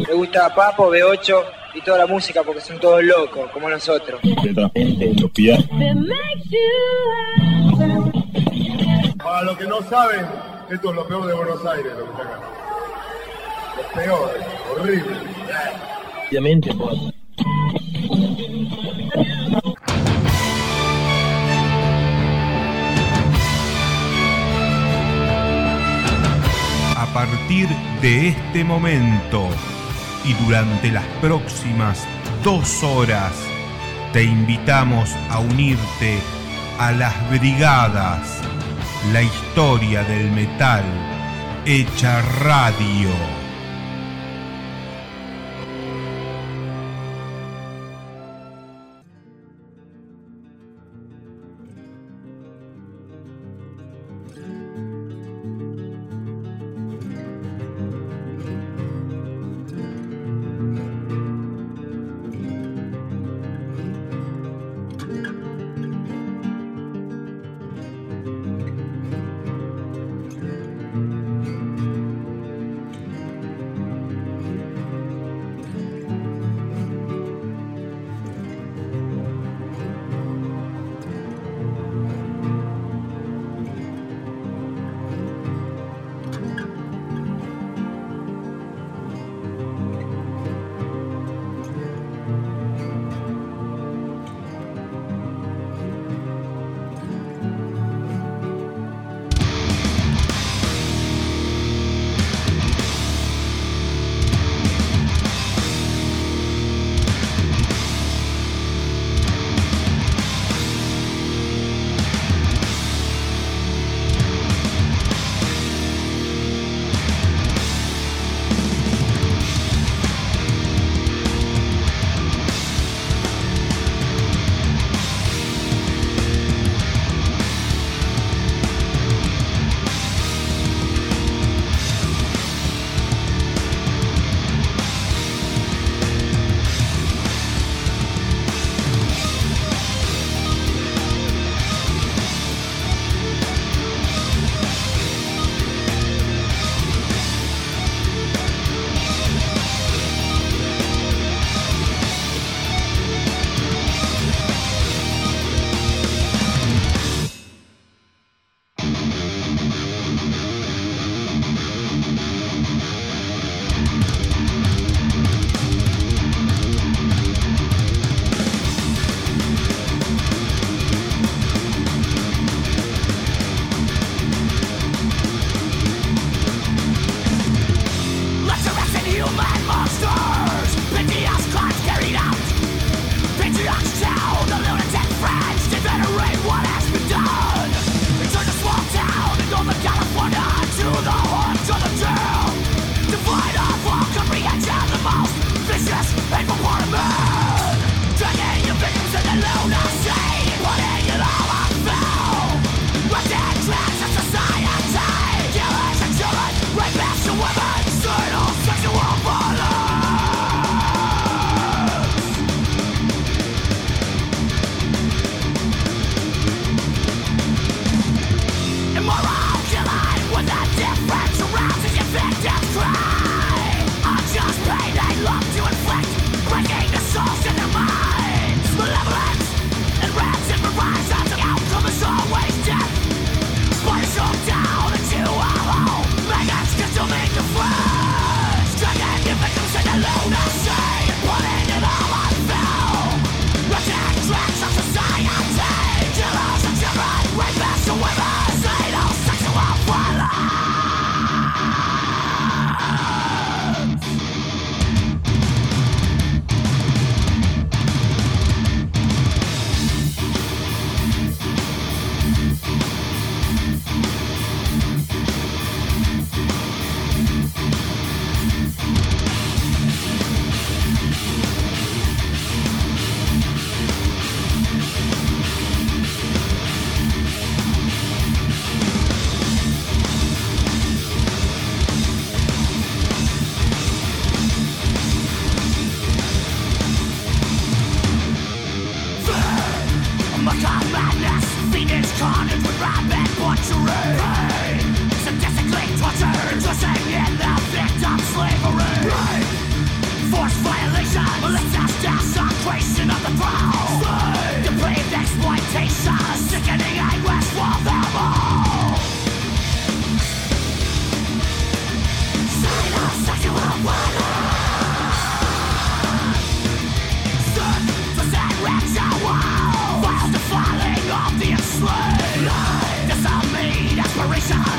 Le gusta Papo, B8 y toda la música porque son todos locos, como nosotros. Para los que no saben, esto es lo peor de Buenos Aires, lo que está acá. Lo peor, horrible. Obviamente, pues. A partir de este momento y durante las próximas 2 horas, te invitamos a unirte a las Brigadas, la historia del metal hecha radio.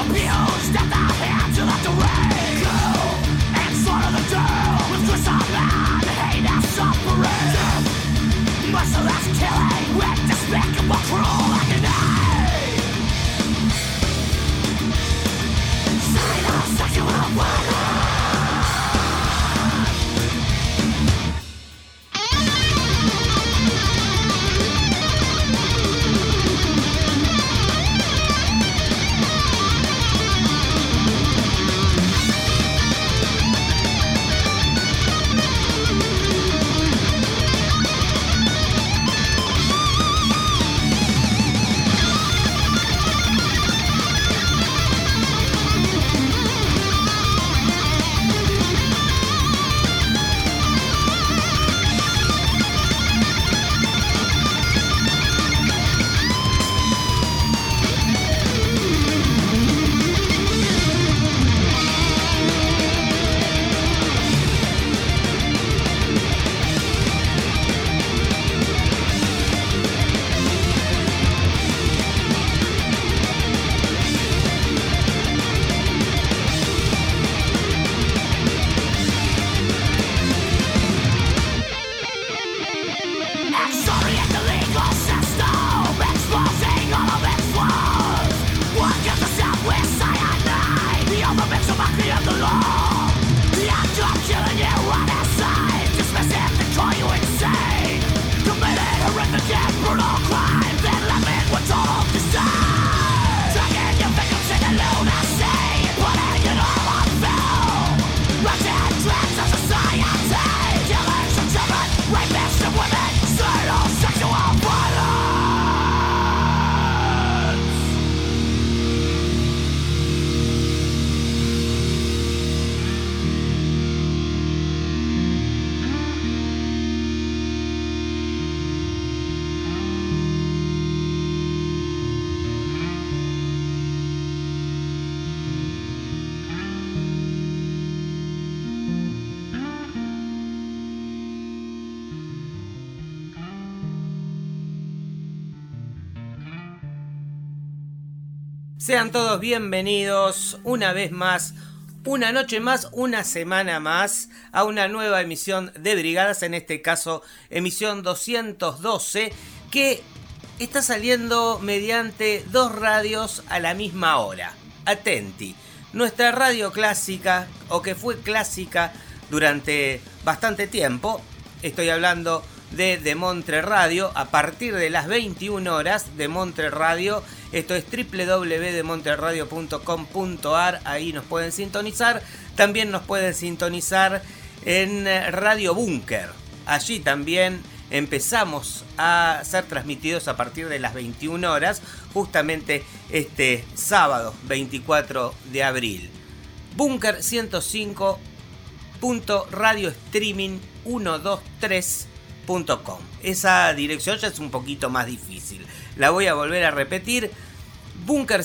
Sean todos bienvenidos una vez más, una noche más, una semana más a una nueva emisión de Brigadas, en este caso emisión 212, que está saliendo mediante dos radios a la misma hora. Atenti, nuestra radio clásica, o que fue clásica durante bastante tiempo, estoy hablando de Demontre Radio, a partir de las 21 horas, Demontre Radio. Esto es www.demontreradio.com.ar, ahí nos pueden sintonizar. También nos pueden sintonizar en Radio Búnker. Allí también empezamos a ser transmitidos a partir de las 21 horas, justamente este sábado 24 de abril. Búnker 105.radiostreaming123.com. Esa dirección ya es un poquito más difícil. La voy a volver a repetir. Búnker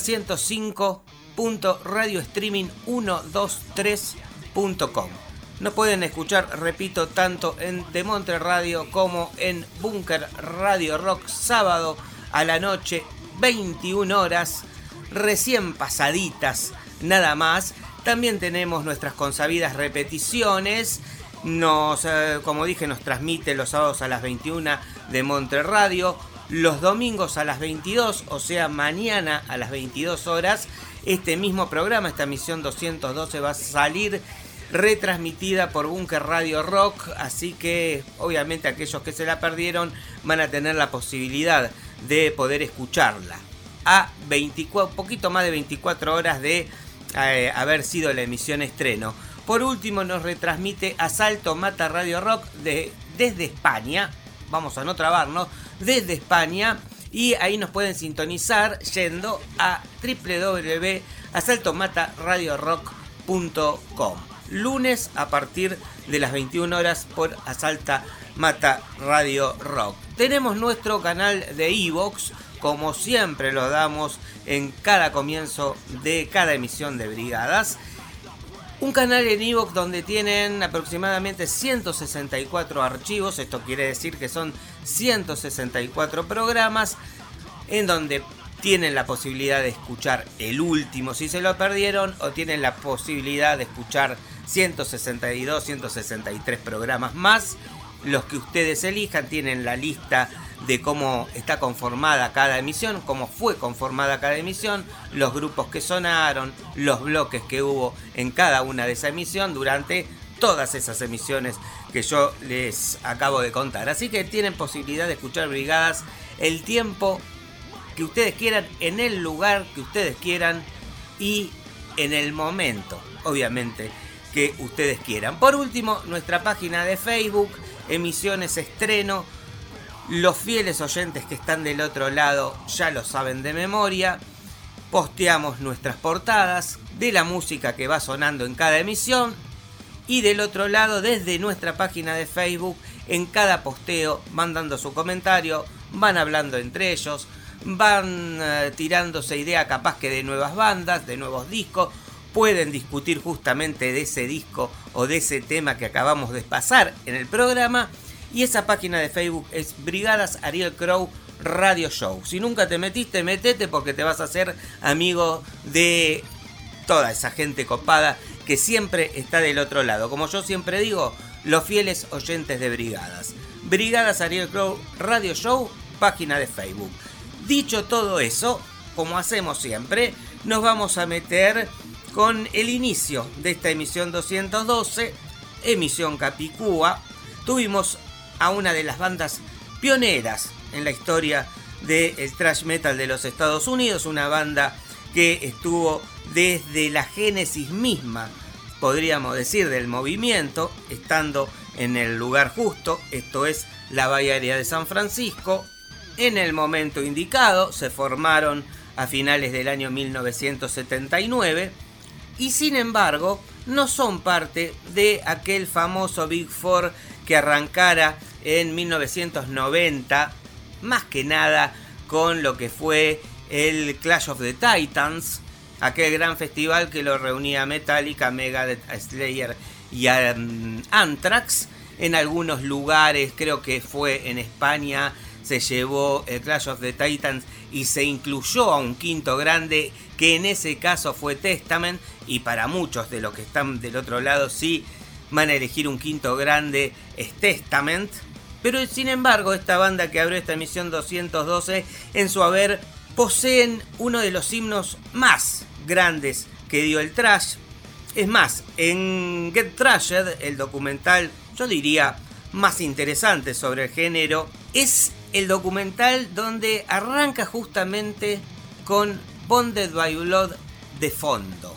105.radiostreaming123.com. Nos pueden escuchar, repito, tanto en Demontre Radio como en Búnker Radio Rock, sábado a la noche, 21 horas, recién pasaditas, nada más. También tenemos nuestras consabidas repeticiones. Como dije, nos transmite los sábados a las 21 Demontre Radio. Los domingos a las 22, o sea, mañana a las 22 horas, este mismo programa, esta emisión 212, va a salir retransmitida por Búnker Radio Rock, así que obviamente aquellos que se la perdieron van a tener la posibilidad de poder escucharla a poquito más de 24 horas de haber sido la emisión estreno. Por último, nos retransmite Asalto Mata Radio Rock desde España. Vamos a no trabarnos, desde España, y ahí nos pueden sintonizar yendo a www.asaltomataradiorock.com. Lunes a partir de las 21 horas por Asalta Mata Radio Rock. Tenemos nuestro canal de iVoox, como siempre lo damos en cada comienzo de cada emisión de Brigadas. Un canal en iVoox donde tienen aproximadamente 164 archivos, esto quiere decir que son 164 programas, en donde tienen la posibilidad de escuchar el último si se lo perdieron, o tienen la posibilidad de escuchar 162, 163 programas más. Los que ustedes elijan, tienen la lista de cómo está conformada cada emisión, cómo fue conformada cada emisión, los grupos que sonaron, los bloques que hubo en cada una de esa emisión durante todas esas emisiones que yo les acabo de contar. Así que tienen posibilidad de escuchar Brigadas el tiempo que ustedes quieran, en el lugar que ustedes quieran y en el momento, obviamente, que ustedes quieran. Por último, nuestra página de Facebook, Emisiones Estreno. Los fieles oyentes que están del otro lado ya lo saben de memoria. Posteamos nuestras portadas de la música que va sonando en cada emisión. Y del otro lado, desde nuestra página de Facebook, en cada posteo van dando su comentario, van hablando entre ellos, van tirándose idea capaz que de nuevas bandas, de nuevos discos. Pueden discutir justamente de ese disco o de ese tema que acabamos de pasar en el programa. Y esa página de Facebook es Brigadas Ariel Crow Radio Show. Si nunca te metiste, metete, porque te vas a hacer amigo de toda esa gente copada que siempre está del otro lado. Como yo siempre digo, los fieles oyentes de Brigadas. Brigadas Ariel Crow Radio Show, página de Facebook. Dicho todo eso, como hacemos siempre, nos vamos a meter con el inicio de esta emisión 212, emisión Capicúa. Tuvimos a una de las bandas pioneras en la historia del thrash metal de los Estados Unidos, una banda que estuvo desde la génesis misma, podríamos decir, del movimiento, estando en el lugar justo, esto es la Bahía Aérea de San Francisco, en el momento indicado. Se formaron a finales del año 1979 y sin embargo no son parte de aquel famoso Big Four que arrancara en 1990, más que nada con lo que fue el Clash of the Titans, aquel gran festival que lo reunía a Metallica, Megadeth, a Slayer y a Anthrax. En algunos lugares, creo que fue en España, se llevó el Clash of the Titans y se incluyó a un quinto grande, que en ese caso fue Testament, y para muchos de los que están del otro lado sí van a elegir un quinto grande, es Testament. Pero sin embargo, esta banda que abrió esta emisión 212, en su haber poseen uno de los himnos más grandes que dio el thrash. Es más, en Get Thrashed, el documental, yo diría, más interesante sobre el género, es el documental donde arranca justamente con Bonded by Blood de fondo.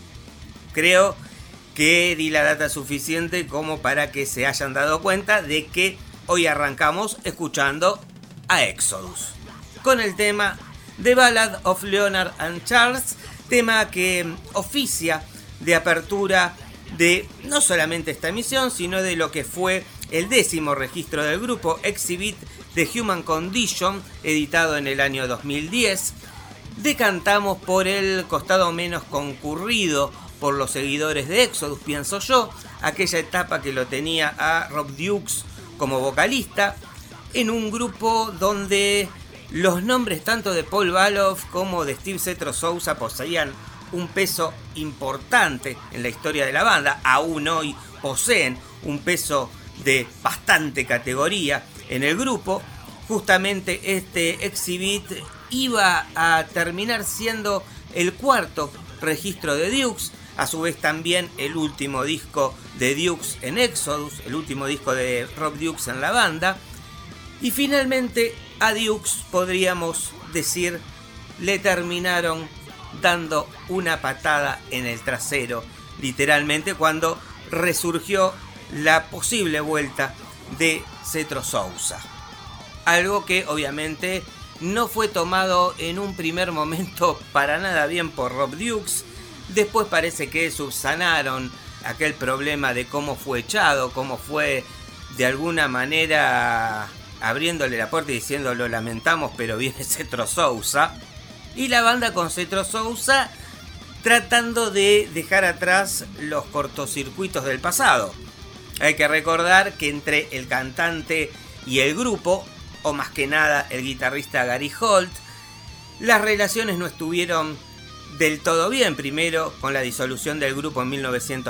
Creo que di la data suficiente como para que se hayan dado cuenta de que hoy arrancamos escuchando a Exodus con el tema The Ballad of Leonard and Charles, tema que oficia de apertura de no solamente esta emisión, sino de lo que fue el 10º registro del grupo, Exhibit The Human Condition, editado en el año 2010. Decantamos por el costado menos concurrido por los seguidores de Exodus, pienso yo, aquella etapa que lo tenía a Rob Dukes como vocalista, en un grupo donde los nombres tanto de Paul Baloff como de Steve Setro Sousa poseían un peso importante en la historia de la banda. Aún hoy poseen un peso de bastante categoría en el grupo. Justamente este Exhibit iba a terminar siendo el 4º registro de Dukes, a su vez también el último disco de Dukes en Exodus, el último disco de Rob Dukes en la banda. Y finalmente a Dukes, podríamos decir, le terminaron dando una patada en el trasero, literalmente, cuando resurgió la posible vuelta de Setro Sousa. Algo que obviamente no fue tomado en un primer momento para nada bien por Rob Dukes. Después parece que subsanaron aquel problema de cómo fue echado, cómo fue de alguna manera abriéndole la puerta y diciendo lo lamentamos, pero viene Setro Sousa. Y la banda con Setro Sousa tratando de dejar atrás los cortocircuitos del pasado. Hay que recordar que entre el cantante y el grupo, o más que nada el guitarrista Gary Holt, las relaciones no estuvieron del todo bien, primero con la disolución del grupo en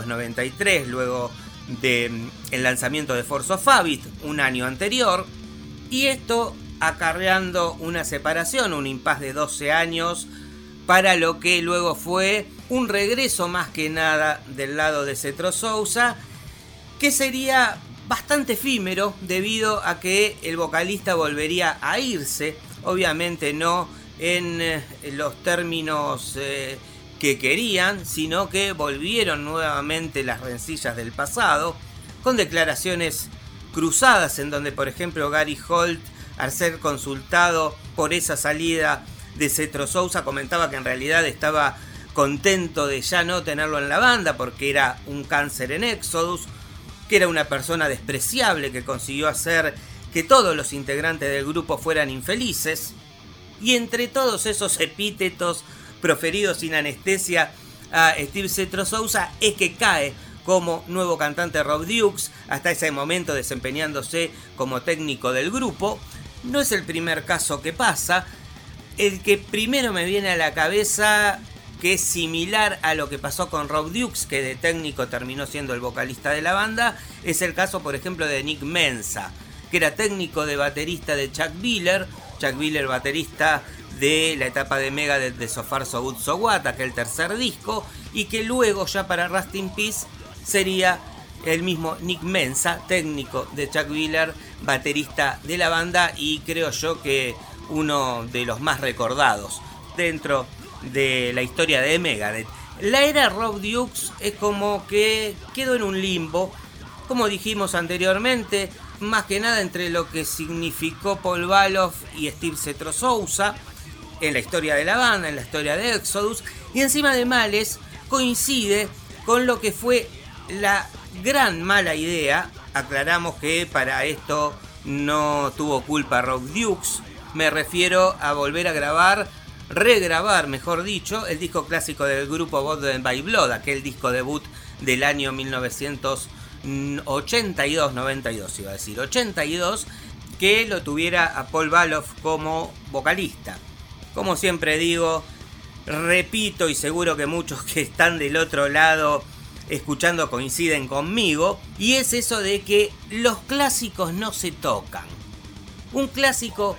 1993, luego del lanzamiento de Force of Habit un año anterior, y esto acarreando una separación, un impasse de 12 años, para lo que luego fue un regreso más que nada del lado de Setro Sousa, que sería bastante efímero debido a que el vocalista volvería a irse, obviamente no en los términos que querían, sino que volvieron nuevamente las rencillas del pasado, con declaraciones cruzadas en donde, por ejemplo, Gary Holt, al ser consultado por esa salida de Setro Sousa, comentaba que en realidad estaba contento de ya no tenerlo en la banda porque era un cáncer en Exodus, que era una persona despreciable que consiguió hacer que todos los integrantes del grupo fueran infelices. Y entre todos esos epítetos proferidos sin anestesia a Steve Setro Sousa es que cae como nuevo cantante Rob Dukes, hasta ese momento desempeñándose como técnico del grupo. No es el primer caso que pasa. El que primero me viene a la cabeza, que es similar a lo que pasó con Rob Dukes, que de técnico terminó siendo el vocalista de la banda, es el caso, por ejemplo, de Nick Menza, que era técnico de baterista de Chuck Biller, baterista de la etapa de Megadeth de So Far So Good So What, aquel tercer disco, y que luego ya para Rust in Peace sería el mismo Nick Menza, técnico de Chuck Biller, baterista de la banda, y creo yo que uno de los más recordados dentro de la historia de Megadeth. La era Rob Dukes es como que quedó en un limbo, como dijimos anteriormente, más que nada entre lo que significó Paul Baloff y Steve Setro Sousa en la historia de la banda, en la historia de Exodus, y encima de males coincide con lo que fue la gran mala idea. Aclaramos que para esto no tuvo culpa Rob Dukes, me refiero a volver a regrabar, mejor dicho, el disco clásico del grupo Bound by Blood, aquel disco debut del año 82, que lo tuviera a Paul Baloff como vocalista. Como siempre digo, repito, y seguro que muchos que están del otro lado escuchando coinciden conmigo, y es eso de que los clásicos no se tocan. Un clásico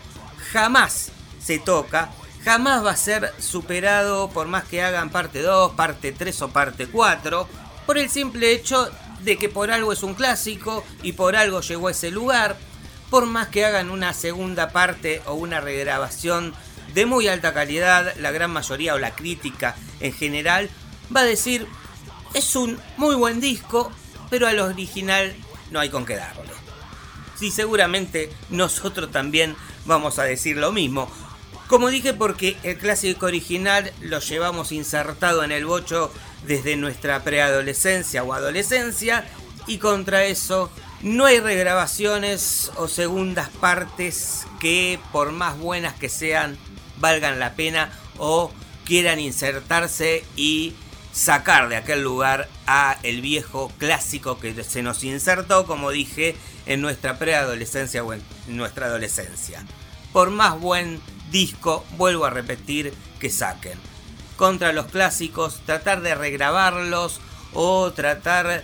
jamás se toca, jamás va a ser superado por más que hagan parte 2, parte 3 o parte 4, por el simple hecho de que por algo es un clásico y por algo llegó a ese lugar. Por más que hagan una segunda parte o una regrabación de muy alta calidad, la gran mayoría o la crítica en general va a decir: es un muy buen disco, pero al original no hay con qué darle. Sí, seguramente nosotros también vamos a decir lo mismo. Como dije, porque el clásico original lo llevamos insertado en el bocho desde nuestra preadolescencia o adolescencia, y contra eso no hay regrabaciones o segundas partes que, por más buenas que sean, valgan la pena o quieran insertarse y sacar de aquel lugar a el viejo clásico que se nos insertó, como dije, en nuestra preadolescencia o en nuestra adolescencia. Por más buen disco, vuelvo a repetir, que saquen. Contra los clásicos, tratar de regrabarlos o tratar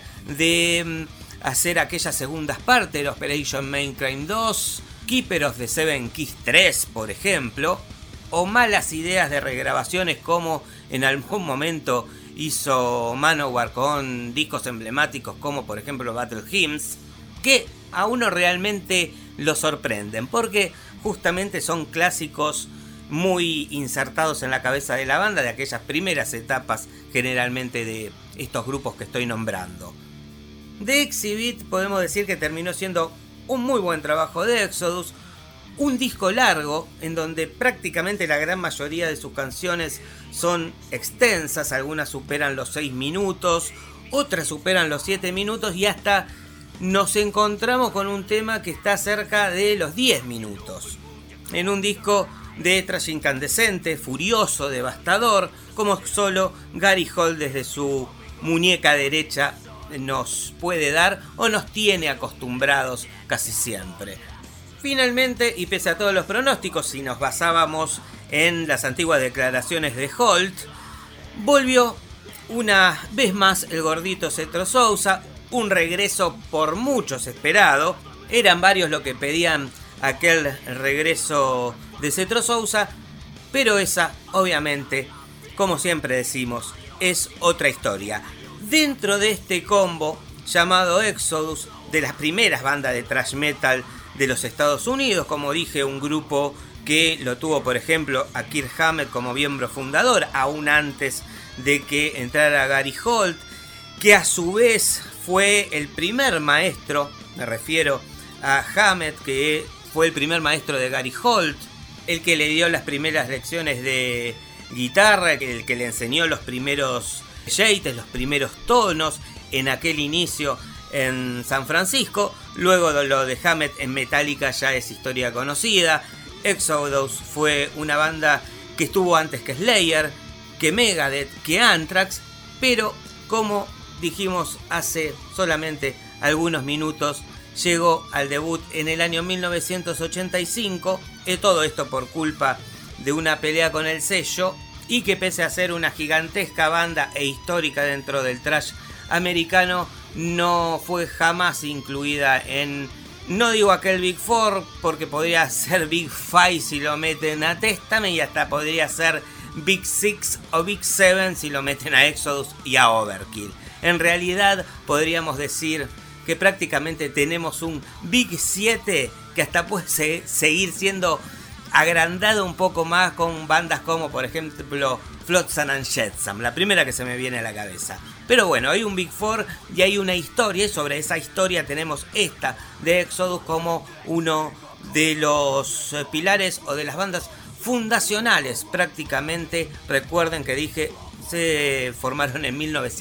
de hacer aquellas segundas partes, el Operation Mindcrime 2, Keeper of the Seven Keys 3, por ejemplo, o malas ideas de regrabaciones como en algún momento hizo Manowar con discos emblemáticos como por ejemplo Battle Hymns, que a uno realmente lo sorprenden porque justamente son clásicos muy insertados en la cabeza de la banda de aquellas primeras etapas generalmente de estos grupos que estoy nombrando. The Exhibit podemos decir que terminó siendo un muy buen trabajo de Exodus, un disco largo en donde prácticamente la gran mayoría de sus canciones son extensas, algunas superan los 6 minutos, otras superan los 7 minutos y hasta nos encontramos con un tema que está cerca de los 10 minutos. En un disco de thrash incandescente, furioso, devastador, como solo Gary Holt desde su muñeca derecha nos puede dar o nos tiene acostumbrados casi siempre. Finalmente, y pese a todos los pronósticos, si nos basábamos en las antiguas declaraciones de Holt, volvió una vez más el gordito Cetro Sousa, un regreso por muchos esperado. Eran varios los que pedían aquel regreso de Cetro Sousa, pero esa, obviamente, como siempre decimos, es otra historia. Dentro de este combo llamado Exodus, de las primeras bandas de thrash metal de los Estados Unidos, como dije, un grupo que lo tuvo, por ejemplo, a Kirk Hammett como miembro fundador, aún antes de que entrara Gary Holt, que a su vez fue el primer maestro, me refiero a Hammett, que fue el primer maestro de Gary Holt, el que le dio las primeras lecciones de guitarra, el que le enseñó los primeros yates, los primeros tonos en aquel inicio en San Francisco. Luego de lo de Hammett en Metallica ya es historia conocida. Exodus fue una banda que estuvo antes que Slayer, que Megadeth, que Anthrax, pero como dijimos hace solamente algunos minutos, llegó al debut en el año 1985, todo esto por culpa de una pelea con el sello, y que pese a ser una gigantesca banda e histórica dentro del thrash americano, no fue jamás incluida en, no digo aquel Big Four, porque podría ser Big Five si lo meten a Testament, y hasta podría ser Big Six o Big Seven si lo meten a Exodus y a Overkill. En realidad podríamos decir que prácticamente tenemos un Big 7 que hasta puede seguir siendo agrandado un poco más con bandas como, por ejemplo, Flotsam and Jetsam, la primera que se me viene a la cabeza. Pero bueno, hay un Big Four y hay una historia, y sobre esa historia tenemos esta de Exodus como uno de los pilares o de las bandas fundacionales prácticamente. Recuerden que dije, se formaron en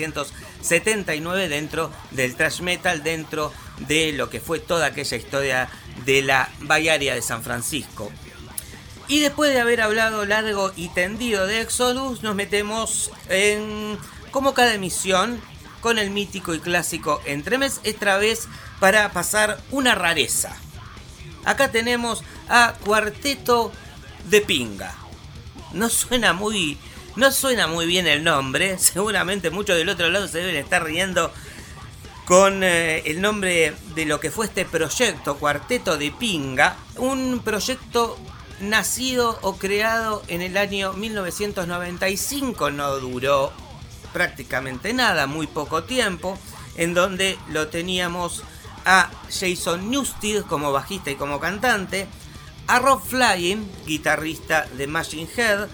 1979 dentro del thrash metal, dentro de lo que fue toda aquella historia de la Bay Area de San Francisco. Y después de haber hablado largo y tendido de Exodus, nos metemos en, como cada emisión, con el mítico y clásico Entremés, esta vez para pasar una rareza. Acá tenemos a Cuarteto de Pinga. No suena muy bien el nombre, seguramente muchos del otro lado se deben estar riendo con el nombre de lo que fue este proyecto, Cuarteto de Pinga, un proyecto nacido o creado en el año 1995, no duró prácticamente nada, muy poco tiempo, en donde lo teníamos a Jason Newsted como bajista y como cantante, a Rob Flynn, guitarrista de Machine Head,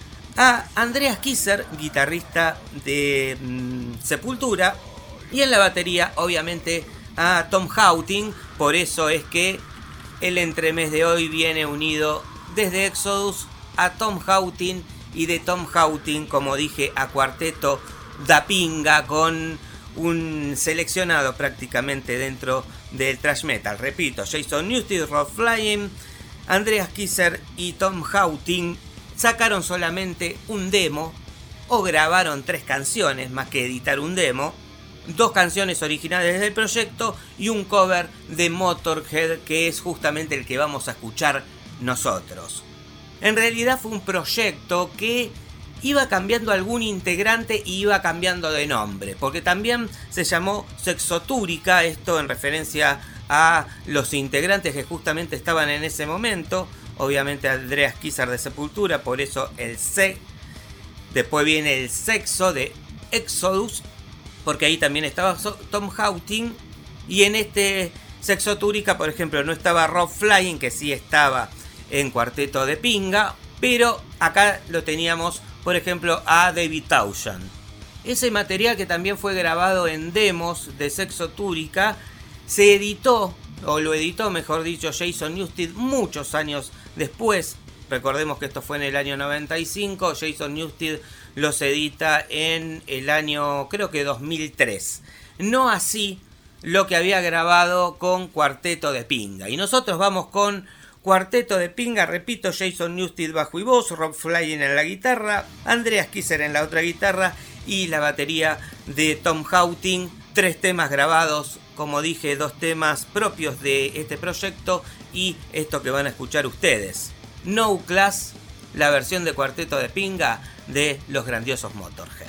a Andreas Kisser, guitarrista de Sepultura, y en la batería obviamente a Tom Houghton. Por eso es que el entremés de hoy viene unido desde Exodus a Tom Houghton, y de Tom Houghton, como dije, a Cuarteto da Pinga, con un seleccionado prácticamente dentro del thrash metal. Repito, Jason Newsted, Rob Flynn, Andreas Kisser y Tom Houghton sacaron solamente un demo, o grabaron 3 canciones más que editar un demo, 2 canciones originales del proyecto y un cover de Motorhead, que es justamente el que vamos a escuchar nosotros. En realidad fue un proyecto que iba cambiando algún integrante y iba cambiando de nombre, porque también se llamó Sexotúrica, esto en referencia a los integrantes que justamente estaban en ese momento. Obviamente Andreas Kisser de Sepultura, por eso el C. Después viene el Sexo de Exodus, porque ahí también estaba Tom Houghton. Y en este Sexotúrica, por ejemplo, no estaba Rob Flynn, que sí estaba en Cuarteto de Pinga, pero acá lo teníamos, por ejemplo, a David Townshend. Ese material, que también fue grabado en demos de Sexotúrica, se editó, o lo editó mejor dicho, Jason Newsted muchos años después. Recordemos que esto fue en el año 95, Jason Newsted los edita en el año, creo que 2003. No así lo que había grabado con Cuarteto de Pinga. Y nosotros vamos con Cuarteto de Pinga, repito, Jason Newsted bajo y voz, Rob Flynn en la guitarra, Andreas Kisser en la otra guitarra y la batería de Tom Houghton. 3 temas grabados, como dije, 2 temas propios de este proyecto y esto que van a escuchar ustedes. No Class la versión de Cuarteto de Pinga de los grandiosos Motorhead.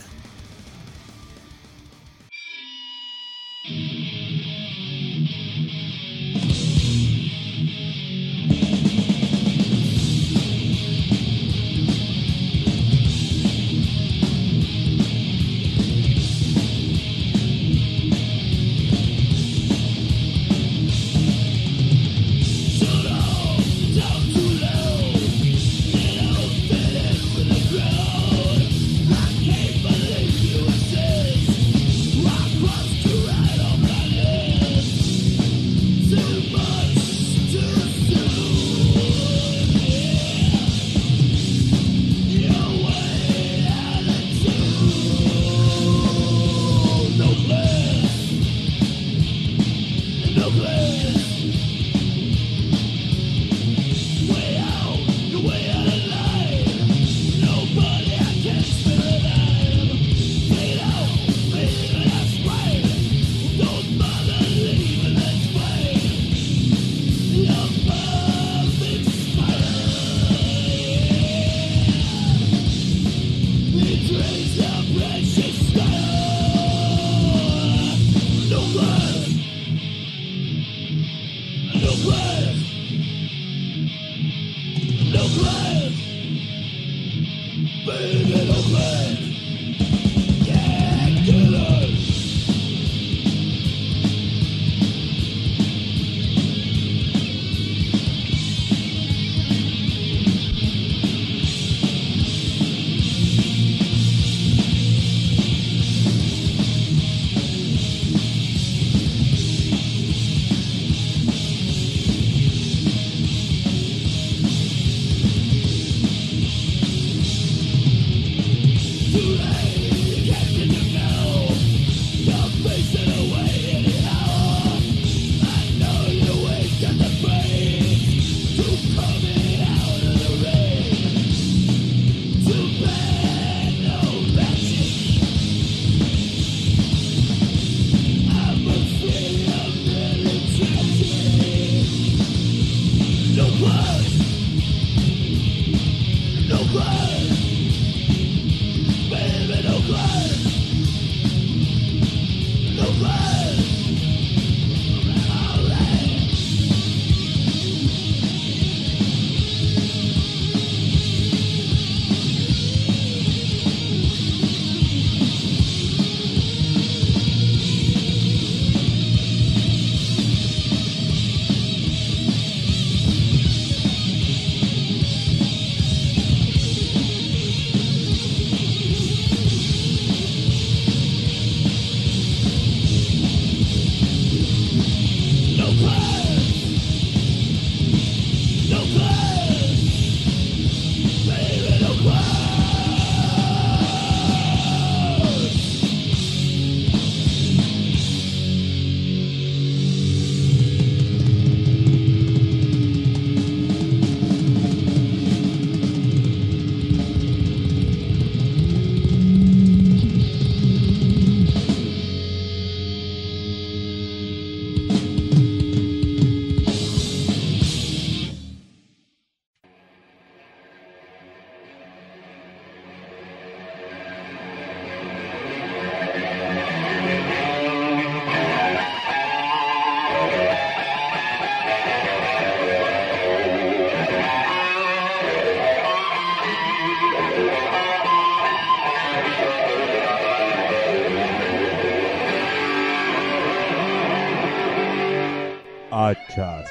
Hachas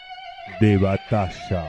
de batalla.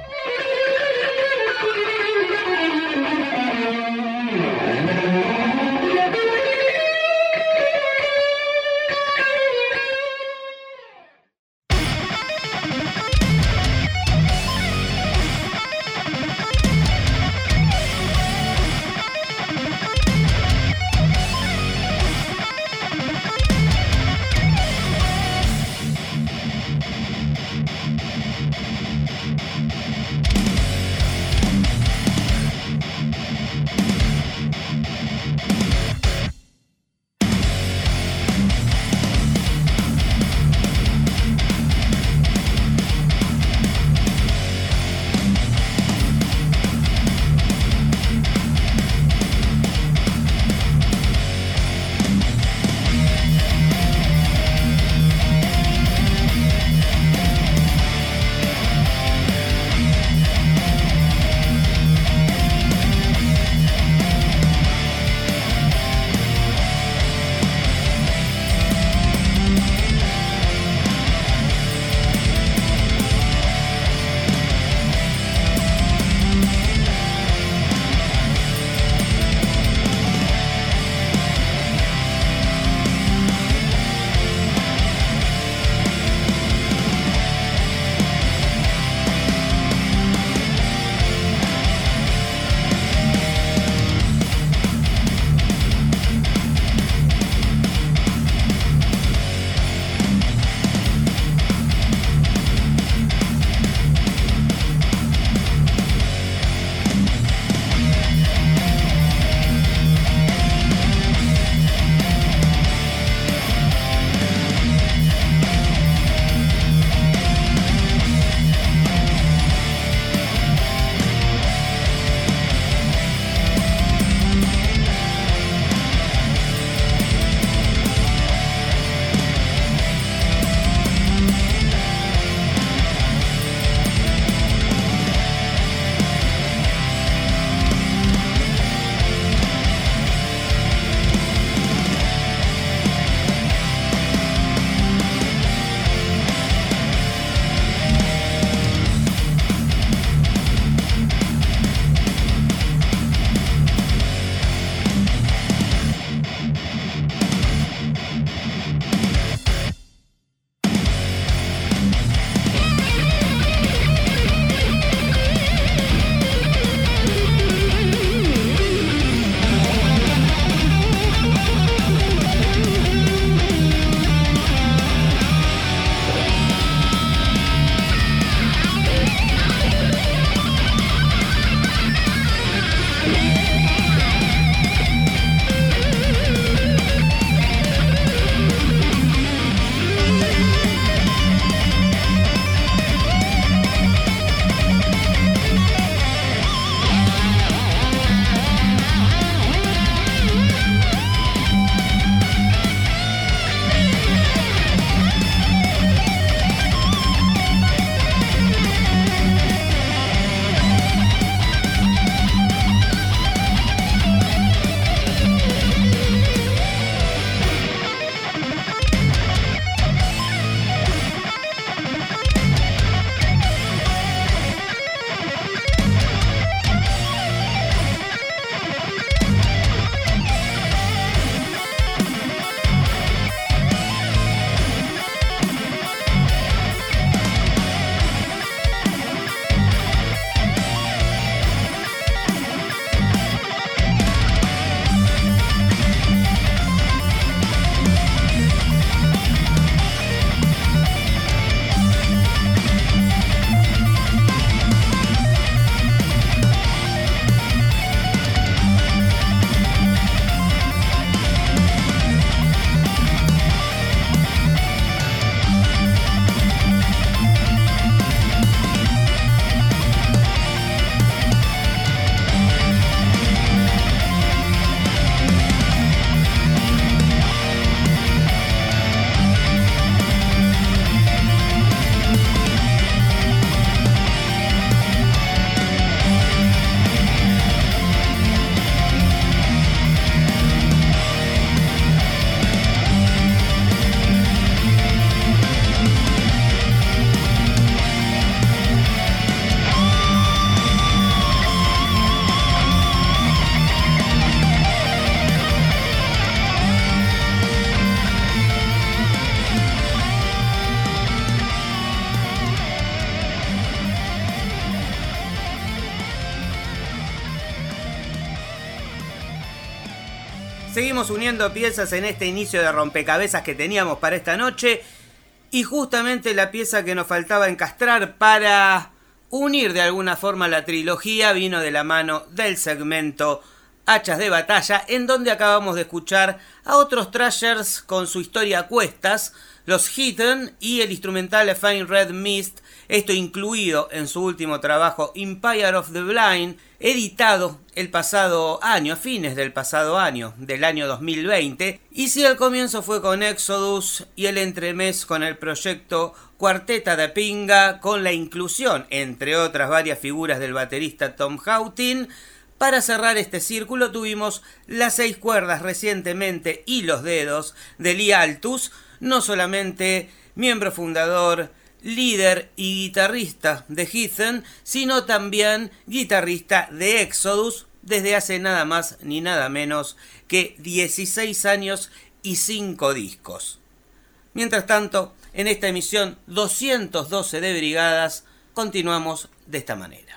Seguimos uniendo piezas en este inicio de rompecabezas que teníamos para esta noche. Y justamente la pieza que nos faltaba encastrar para unir de alguna forma la trilogía vino de la mano del segmento Hachas de Batalla, en donde acabamos de escuchar a otros thrashers con su historia a cuestas, los Hidden y el instrumental A Fine Red Mist, esto incluido en su último trabajo Empire of the Blind, editado el pasado año, a fines del pasado año, del año 2020, y si el comienzo fue con Exodus y el entremés con el proyecto Cuarteta de Pinga, con la inclusión, entre otras varias figuras del baterista Tom Houghton. Para cerrar este círculo tuvimos las 6 cuerdas recientemente y los dedos de Lee Altus, no solamente miembro fundador, líder y guitarrista de Heathen, sino también guitarrista de Exodus desde hace nada más ni nada menos que 16 años y 5 discos. Mientras tanto, en esta emisión 212 de Brigadas, continuamos de esta manera.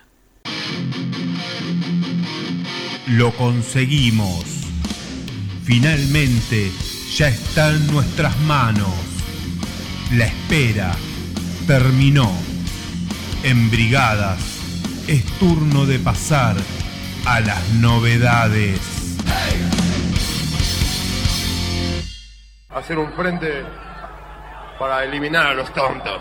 Lo conseguimos. Finalmente ya está en nuestras manos. La espera terminó. En Brigadas es turno de pasar a las novedades. Hacer un frente para eliminar a los tontos.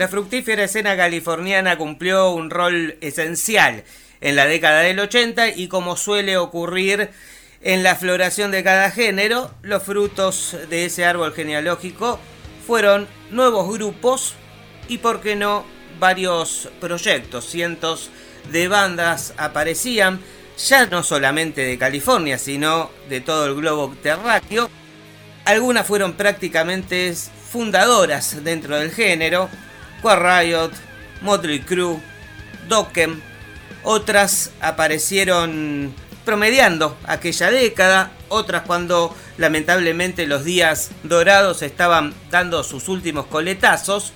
La fructífera escena californiana cumplió un rol esencial en la década del 80 y, como suele ocurrir en la floración de cada género, los frutos de ese árbol genealógico fueron nuevos grupos y, por qué no, varios proyectos. Cientos de bandas aparecían, ya no solamente de California, sino de todo el globo terráqueo. Algunas fueron prácticamente fundadoras dentro del género: Quiet Riot, Motley Crue, Dokken. Otras aparecieron promediando aquella década, otras cuando lamentablemente los días dorados estaban dando sus últimos coletazos.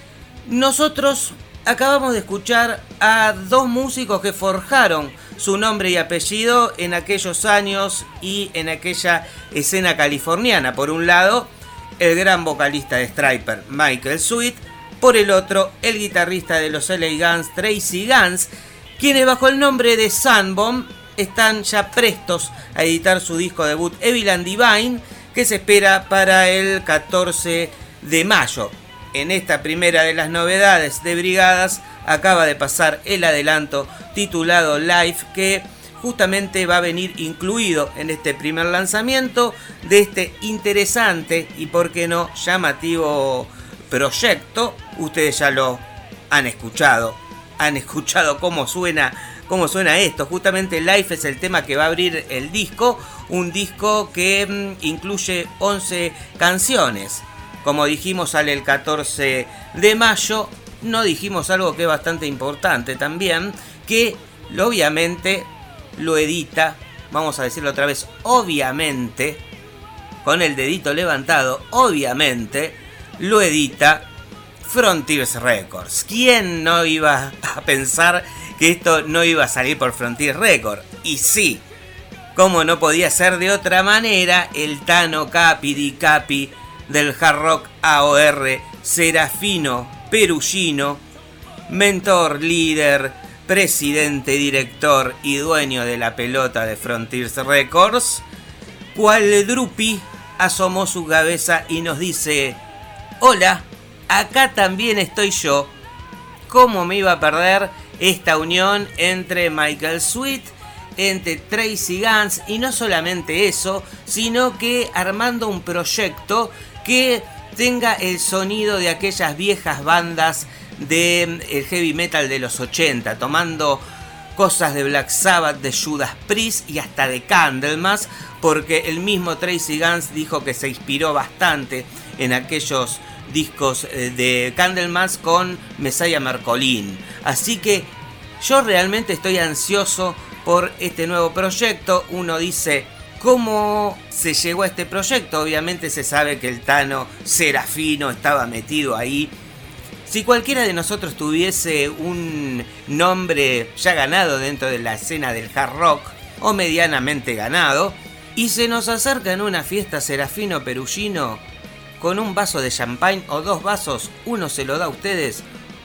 Nosotros acabamos de escuchar a dos músicos que forjaron su nombre y apellido en aquellos años y en aquella escena californiana. Por un lado, el gran vocalista de Stryper, Michael Sweet; por el otro, el guitarrista de los LA Guns, Tracy Guns, quienes bajo el nombre de Sunbomb están ya prestos a editar su disco debut Evil and Divine, que se espera para el 14 de mayo. En esta primera de las novedades de Brigadas acaba de pasar el adelanto titulado Live, que justamente va a venir incluido en este primer lanzamiento de este interesante y, por qué no, llamativo proyecto. Ustedes ya lo han escuchado cómo suena esto. Justamente Live es el tema que va a abrir el disco, un disco que incluye 11 canciones. Como dijimos, sale el 14 de mayo. No dijimos algo que es bastante importante también, que obviamente lo edita, vamos a decirlo otra vez, obviamente, con el dedito levantado, obviamente, lo edita Frontiers Records. ¿Quién no iba a pensar que esto no iba a salir por Frontiers Records? Y sí, como no podía ser de otra manera, el Tano Capi di Capi del hard rock AOR, Serafino Perugino, mentor, líder, presidente, director y dueño de la pelota de Frontiers Records, cual Drupi asomó su cabeza y nos dice: hola, acá también estoy yo. ¿Cómo me iba a perder esta unión entre Michael Sweet, entre Tracy Guns? Y no solamente eso, sino que armando un proyecto que tenga el sonido de aquellas viejas bandas del heavy metal de los 80, tomando cosas de Black Sabbath, de Judas Priest y hasta de Candlemass, porque el mismo Tracy Guns dijo que se inspiró bastante en aquellos discos de Candlemass con Messiah Mercolin. Así que yo realmente estoy ansioso por este nuevo proyecto. Uno dice: ¿cómo se llegó a este proyecto? Obviamente se sabe que el Tano Serafino estaba metido ahí. Si cualquiera de nosotros tuviese un nombre ya ganado dentro de la escena del hard rock, o medianamente ganado, y se nos acerca en una fiesta Serafino Perugino con un vaso de champagne o dos vasos, uno se lo da a ustedes,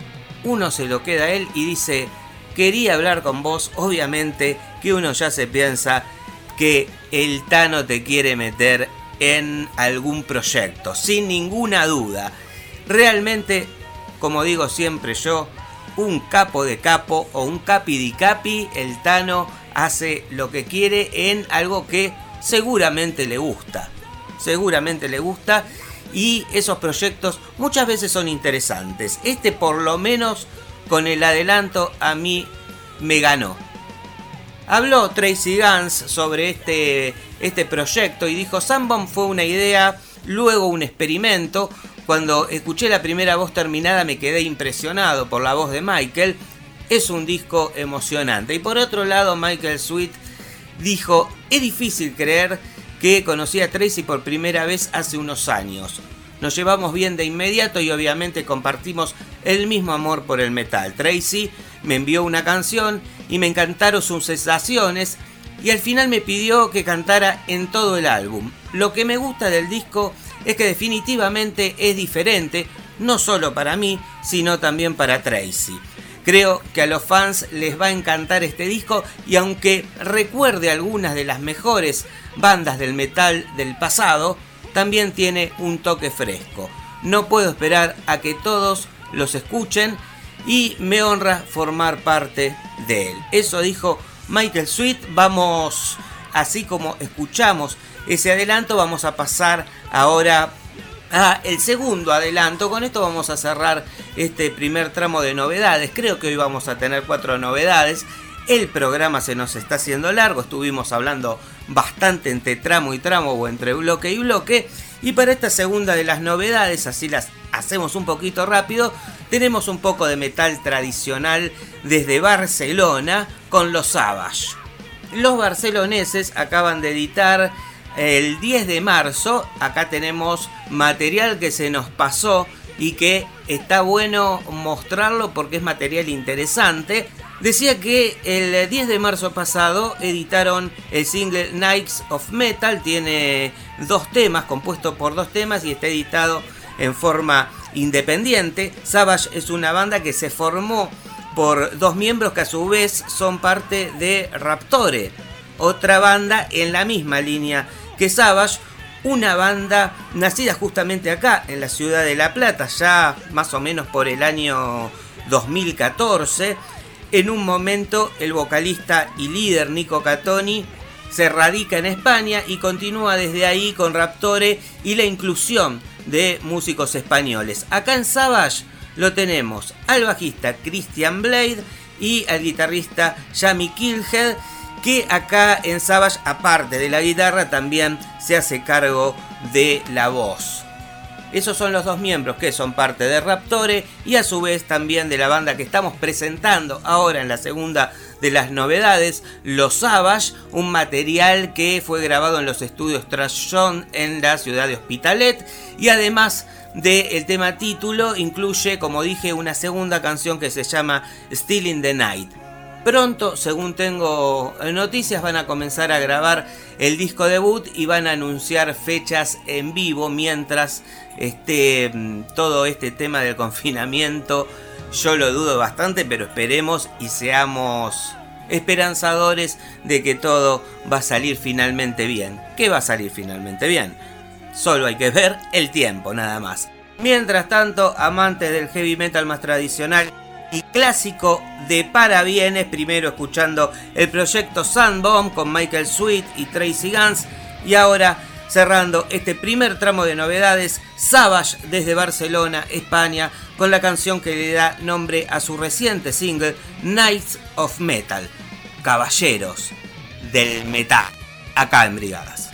uno se lo queda a él y dice: quería hablar con vos, obviamente que uno ya se piensa que el Tano te quiere meter en algún proyecto, sin ninguna duda. Realmente, como digo siempre yo, un capo de capo o un capi di capi, el Tano hace lo que quiere en algo que seguramente le gusta. Seguramente le gusta, y esos proyectos muchas veces son interesantes. Este, por lo menos con el adelanto, a mí me ganó. Habló Tracy Guns sobre este proyecto y dijo: Sunbomb fue una idea, luego un experimento. Cuando escuché la primera voz terminada me quedé impresionado por la voz de Michael. Es un disco emocionante. Y por otro lado, Michael Sweet dijo: es difícil creer que conocí a Tracy por primera vez hace unos años. Nos llevamos bien de inmediato y obviamente compartimos el mismo amor por el metal. Tracy me envió una canción y me encantaron sus sensaciones, y al final me pidió que cantara en todo el álbum. Lo que me gusta del disco es que definitivamente es diferente, no solo para mí, sino también para Tracy. Creo que a los fans les va a encantar este disco, y aunque recuerde algunas de las mejores bandas del metal del pasado, también tiene un toque fresco. No puedo esperar a que todos los escuchen y me honra formar parte de él. Eso dijo Michael Sweet. Vamos, así como escuchamos ese adelanto, vamos a pasar ahora a el segundo adelanto. Con esto vamos a cerrar este primer tramo de novedades. Creo que hoy vamos a tener 4 novedades. El programa se nos está haciendo largo, estuvimos hablando bastante entre tramo y tramo o entre bloque y bloque. Y para esta segunda de las novedades, así las hacemos un poquito rápido, tenemos un poco de metal tradicional desde Barcelona con los Savage. Los barceloneses acaban de editar el 10 de marzo, acá tenemos material que se nos pasó y que está bueno mostrarlo porque es material interesante. Decía que el 10 de marzo pasado editaron el single Knights of Metal, tiene 2 temas, compuesto por 2 temas y está editado en forma independiente. Savage es una banda que se formó por 2 miembros que a su vez son parte de Raptore, otra banda en la misma línea que Savage, una banda nacida justamente acá en la ciudad de La Plata, ya más o menos por el año 2014. En un momento el vocalista y líder Nico Catoni se radica en España y continúa desde ahí con Raptore y la inclusión de músicos españoles. Acá en Savage lo tenemos al bajista Christian Blade y al guitarrista Jamie Kilhead, que acá en Savage, aparte de la guitarra, también se hace cargo de la voz. Esos son los 2 miembros que son parte de Raptore y a su vez también de la banda que estamos presentando ahora en la segunda de las novedades, los Savage, un material que fue grabado en los estudios Trash Zone en la ciudad de Hospitalet, y además del tema título incluye, como dije, una segunda canción que se llama Still in the Night. Pronto, según tengo noticias, van a comenzar a grabar el disco debut y van a anunciar fechas en vivo mientras esté todo este tema del confinamiento. Yo lo dudo bastante, pero esperemos y seamos esperanzadores de que todo va a salir finalmente bien. ¿Qué va a salir finalmente bien? Solo hay que ver el tiempo, nada más. Mientras tanto, amantes del heavy metal más tradicional y clásico de parabienes, primero escuchando el proyecto Sandbomb con Michael Sweet y Tracy Guns, y ahora cerrando este primer tramo de novedades, Savage desde Barcelona, España, con la canción que le da nombre a su reciente single Knights of Metal, Caballeros del Metal, acá en Brigadas.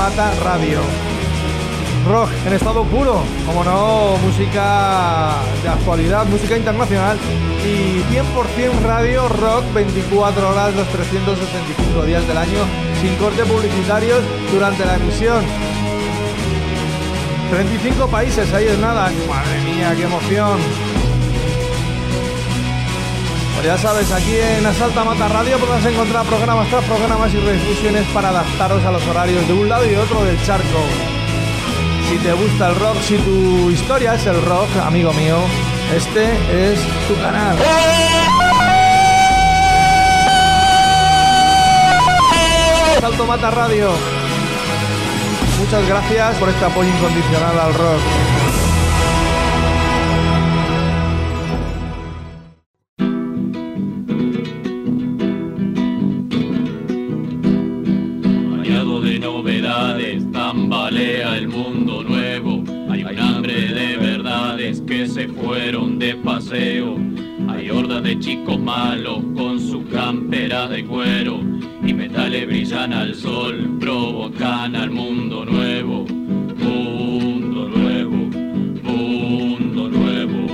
Mata Radio. Rock en estado puro, como no, música de actualidad, música internacional y 100% radio rock 24 horas los 365 días del año sin cortes publicitarios durante la emisión. 35 países, ahí es nada. Madre mía, qué emoción. Pues ya sabes, aquí en Asalta Mata Radio podrás encontrar programas tras programas y redifusiones para adaptaros a los horarios de un lado y otro del charco. Si te gusta el rock, si tu historia es el rock, amigo mío, este es tu canal. Asalta Mata Radio. Muchas gracias por este apoyo incondicional al rock. Bañado de novedades, tambalea el mundo nuevo. Hay un hambre de verdades que se fueron de paseo. Hay hordas de chicos malos con sus camperas de cuero y metales brillan al sol, provocan al mundo nuevo. Mundo nuevo, mundo nuevo,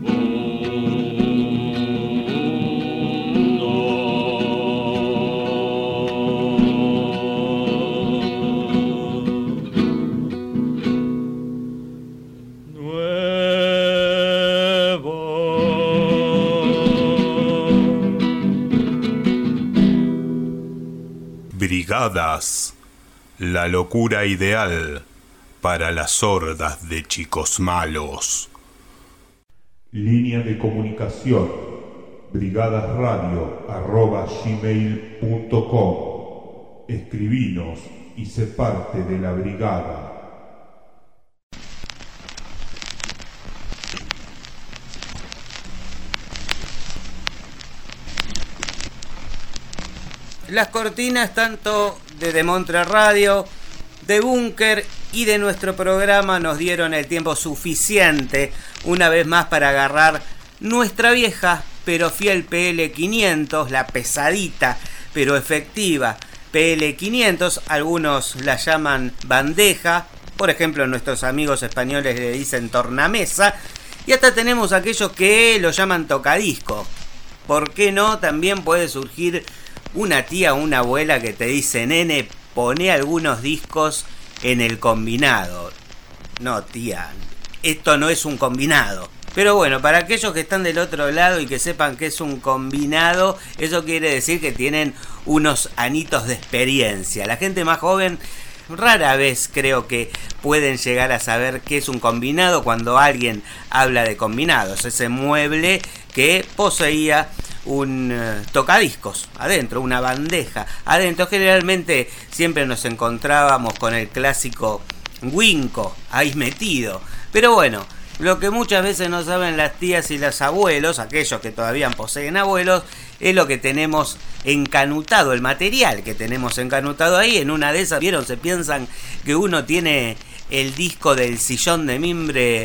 Brigadas, la locura ideal para las hordas de chicos malos. Línea de comunicación: brigadasradio@gmail.com. Escribinos y sé parte de la brigada. Las cortinas tanto de Demontre Radio, de Búnker y de nuestro programa nos dieron el tiempo suficiente una vez más para agarrar nuestra vieja pero fiel PL500, la pesadita pero efectiva PL500, algunos la llaman bandeja, por ejemplo nuestros amigos españoles le dicen tornamesa, y hasta tenemos aquellos que lo llaman tocadisco. ¿Por qué no? También puede surgir una tía o una abuela que te dice: nene, poné algunos discos en el combinado. No, tía, esto no es un combinado. Pero bueno, para aquellos que están del otro lado y que sepan que es un combinado, eso quiere decir que tienen unos anitos de experiencia. La gente más joven rara vez creo que pueden llegar a saber qué es un combinado cuando alguien habla de combinados. Ese mueble que poseía un tocadiscos adentro, una bandeja adentro. Generalmente siempre nos encontrábamos con el clásico Winco ahí metido. Pero bueno, lo que muchas veces no saben las tías y los abuelos, aquellos que todavía poseen abuelos, es lo que tenemos encanutado, el material que tenemos encanutado ahí. En una de esas, ¿vieron? Se piensan que uno tiene el disco del Sillón de Mimbre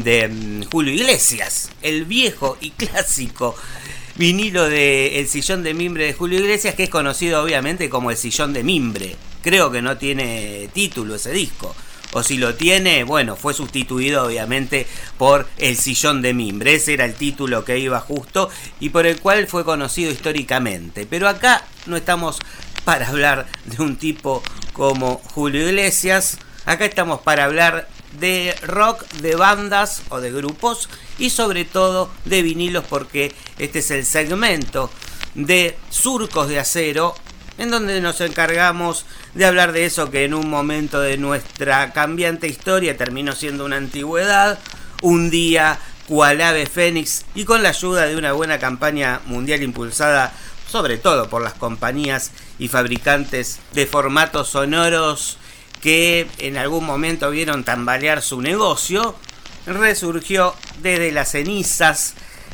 de Julio Iglesias, el viejo y clásico vinilo de El Sillón de Mimbre de Julio Iglesias, que es conocido obviamente como El Sillón de Mimbre. Creo que no tiene título ese disco, o si lo tiene, bueno, fue sustituido obviamente por El Sillón de Mimbre. Ese era el título que iba justo y por el cual fue conocido históricamente. Pero acá no estamos para hablar de un tipo como Julio Iglesias, acá estamos para hablar de rock, de bandas o de grupos y sobre todo de vinilos, porque este es el segmento de Surcos de Acero en donde nos encargamos de hablar de eso que en un momento de nuestra cambiante historia terminó siendo una antigüedad, un día cual ave fénix, y con la ayuda de una buena campaña mundial impulsada sobre todo por las compañías y fabricantes de formatos sonoros que en algún momento vieron tambalear su negocio, resurgió desde las cenizas,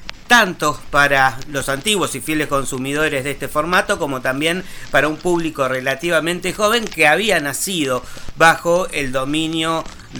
tanto para los antiguos y fieles consumidores de este formato, como también para un público relativamente joven que había nacido bajo el dominio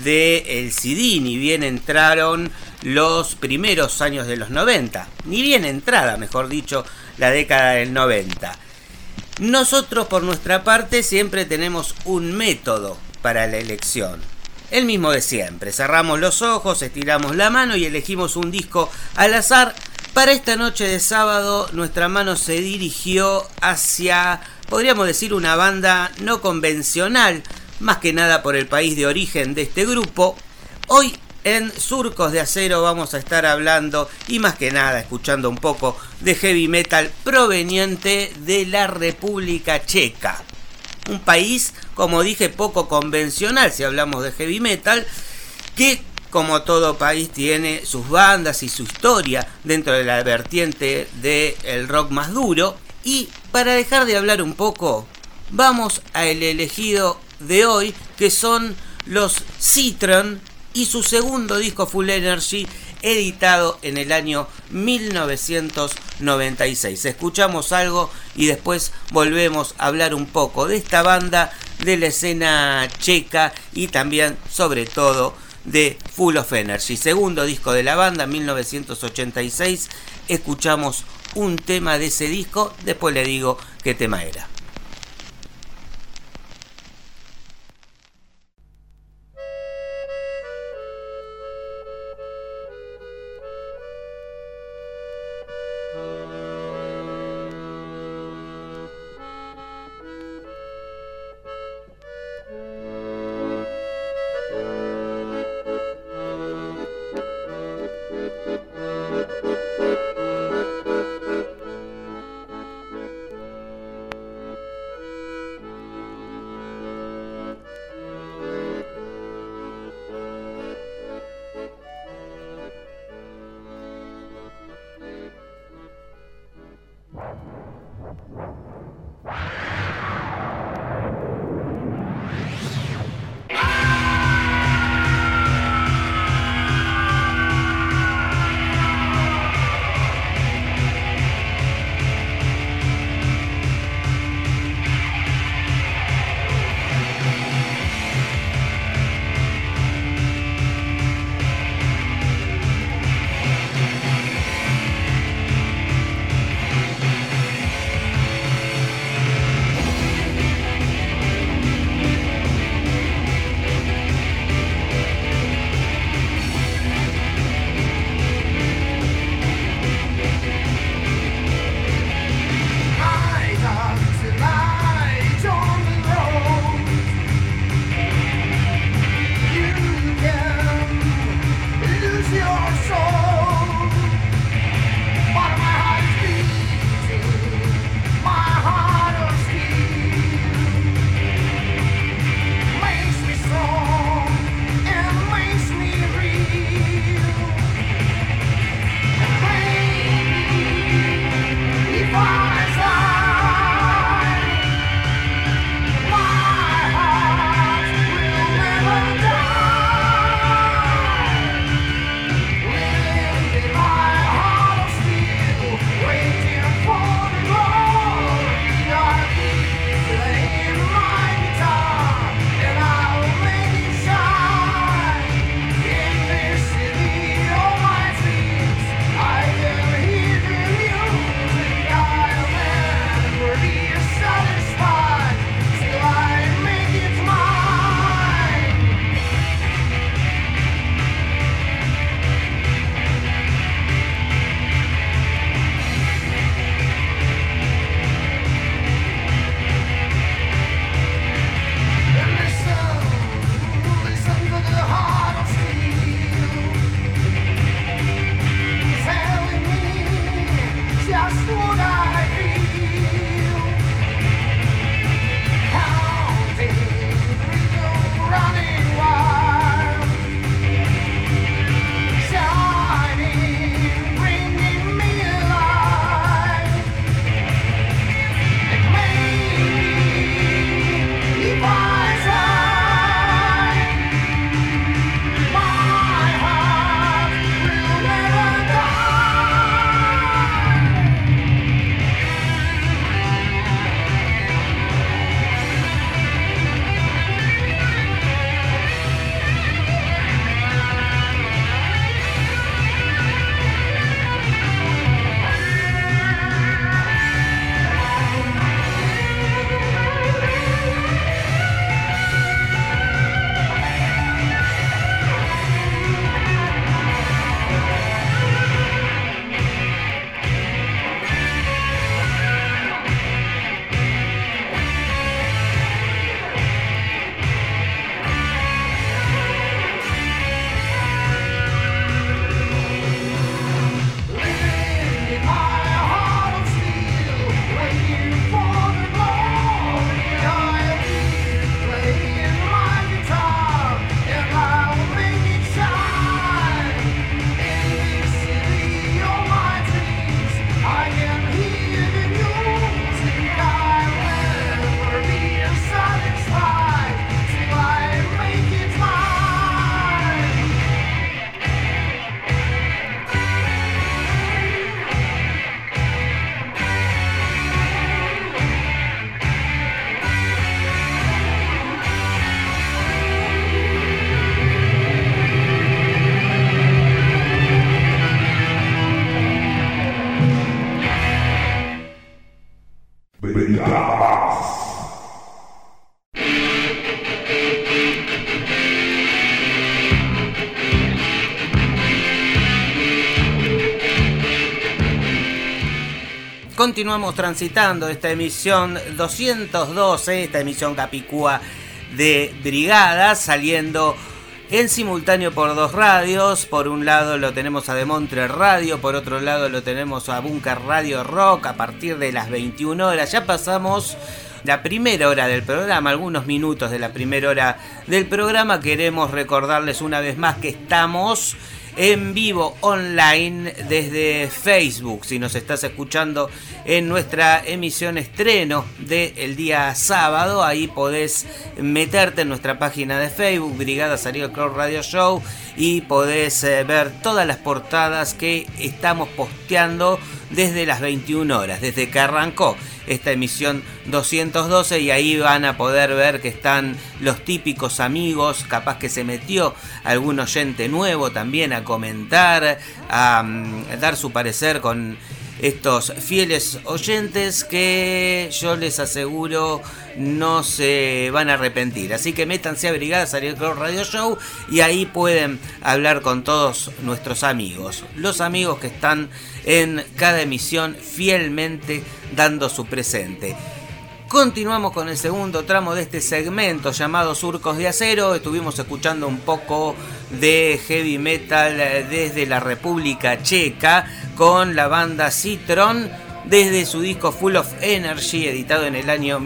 del CD, ni bien entraron los primeros años de los 90, ni bien entrada, mejor dicho, la década del 90. Nosotros, por nuestra parte, siempre tenemos un método para la elección. El mismo de siempre, cerramos los ojos, estiramos la mano y elegimos un disco al azar. Para esta noche de sábado nuestra mano se dirigió hacia, podríamos decir, una banda no convencional, más que nada por el país de origen de este grupo. Hoy en Surcos de Acero vamos a estar hablando y más que nada escuchando un poco de heavy metal proveniente de la República Checa. Un país, como dije, poco convencional si hablamos de heavy metal, que como todo país tiene sus bandas y su historia dentro de la vertiente del rock más duro. Y para dejar de hablar un poco, vamos al elegido de hoy, que son los Citron y su segundo disco Full Energy, editado en el año 1996. Escuchamos algo y después volvemos a hablar un poco de esta banda, de la escena checa y también, sobre todo, de Full of Energy. Segundo disco de la banda, 1986. Escuchamos un tema de ese disco, después le digo qué tema era. continuamos transitando esta emisión 212, esta emisión capicúa de Brigada, saliendo en simultáneo por dos radios. Por un lado lo tenemos a Demontre Radio, por otro lado lo tenemos a Bunker Radio Rock a partir de las 21 horas. Ya pasamos la primera hora del programa, algunos minutos de la primera hora del programa. Queremos recordarles una vez más que estamos en vivo online desde Facebook. Si nos estás escuchando en nuestra emisión estreno del día sábado, ahí podés meterte en nuestra página de Facebook, Brigada Sarío Club Radio Show, y podés ver todas las portadas que estamos posteando desde las 21 horas, desde que arrancó esta emisión 212, y ahí van a poder ver que están los típicos amigos, capaz que se metió algún oyente nuevo también a comentar, a dar su parecer con estos fieles oyentes que yo les aseguro no se van a arrepentir. Así que métanse a Brigada Sarío Club Radio Show y ahí pueden hablar con todos nuestros amigos, los amigos que están en cada emisión fielmente dando su presente. Continuamos con el segundo tramo de este segmento llamado Surcos de Acero. Estuvimos escuchando un poco de heavy metal desde la República Checa con la banda Citron, desde su disco Full of Energy, editado en el año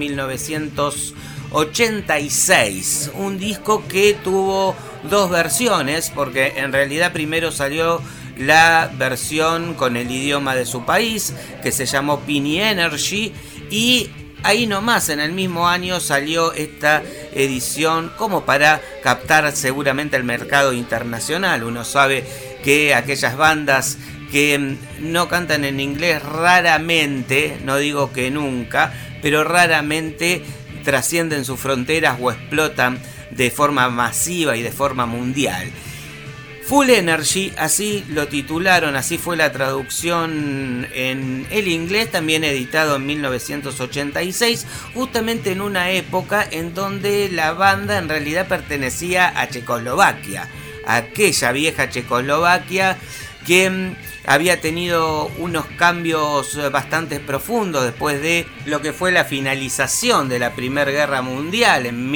1986. Un disco que tuvo dos versiones, porque en realidad primero salió la versión con el idioma de su país, que se llamó Pini Energy, y ahí nomás en el mismo año salió esta edición como para captar seguramente el mercado internacional. Uno sabe que aquellas bandas que no cantan en inglés raramente, no digo que nunca, pero raramente trascienden sus fronteras o explotan de forma masiva y de forma mundial. Full Energy, así lo titularon, así fue la traducción en el inglés, también editado en 1986, justamente en una época en donde la banda en realidad pertenecía a Checoslovaquia, aquella vieja Checoslovaquia que había tenido unos cambios bastante profundos después de lo que fue la finalización de la Primera Guerra Mundial en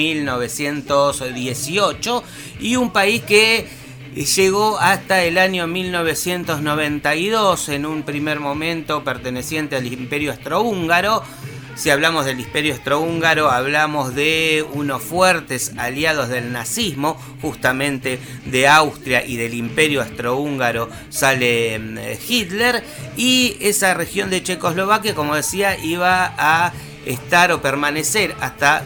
1918, y un país que llegó hasta el año 1992, en un primer momento perteneciente al Imperio Austrohúngaro. Si hablamos del Imperio Austrohúngaro, hablamos de unos fuertes aliados del nazismo, justamente de Austria y del Imperio Austrohúngaro sale Hitler, y esa región de Checoslovaquia, como decía, iba a estar o permanecer hasta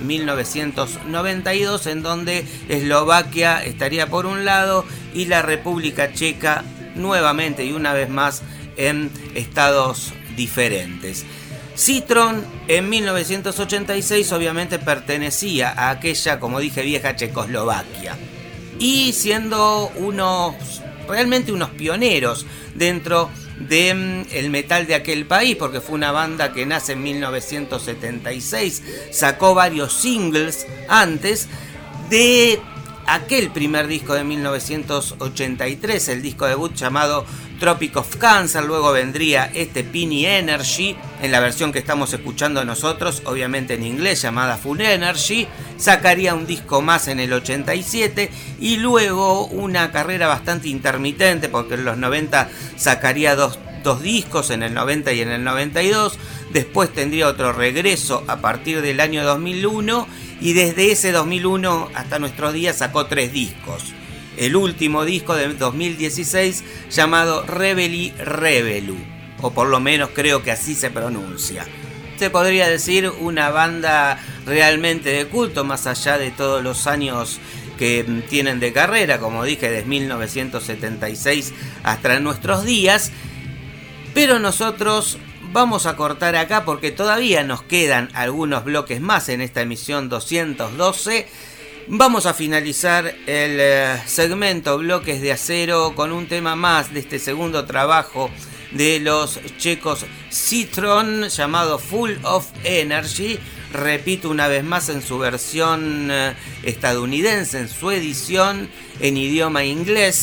1992, en donde Eslovaquia estaría por un lado y la República Checa nuevamente y una vez más en estados diferentes. Citron en 1986 obviamente pertenecía a aquella, como dije, vieja Checoslovaquia, y siendo realmente unos pioneros dentro del metal de aquel país, porque fue una banda que nace en 1976, sacó varios singles antes de aquel primer disco de 1983, el disco debut llamado Tropic of Cancer. Luego vendría este Pini Energy en la versión que estamos escuchando nosotros, obviamente en inglés, llamada Full Energy. Sacaría un disco más en el 87 y luego una carrera bastante intermitente, porque en los 90 sacaría dos discos, en el 90 y en el 92. Después tendría otro regreso a partir del año 2001, y desde ese 2001 hasta nuestros días sacó 3 discos. El último disco de 2016 llamado Rebeli Rebelu, o por lo menos creo que así se pronuncia. Se podría decir una banda realmente de culto, más allá de todos los años que tienen de carrera, como dije, desde 1976 hasta nuestros días. Pero nosotros vamos a cortar acá porque todavía nos quedan algunos bloques más en esta emisión 212. Vamos a finalizar el segmento Bloques de Acero con un tema más de este segundo trabajo de los checos Citron, llamado Full of Energy. Repito una vez más, en su versión estadounidense, en su edición en idioma inglés.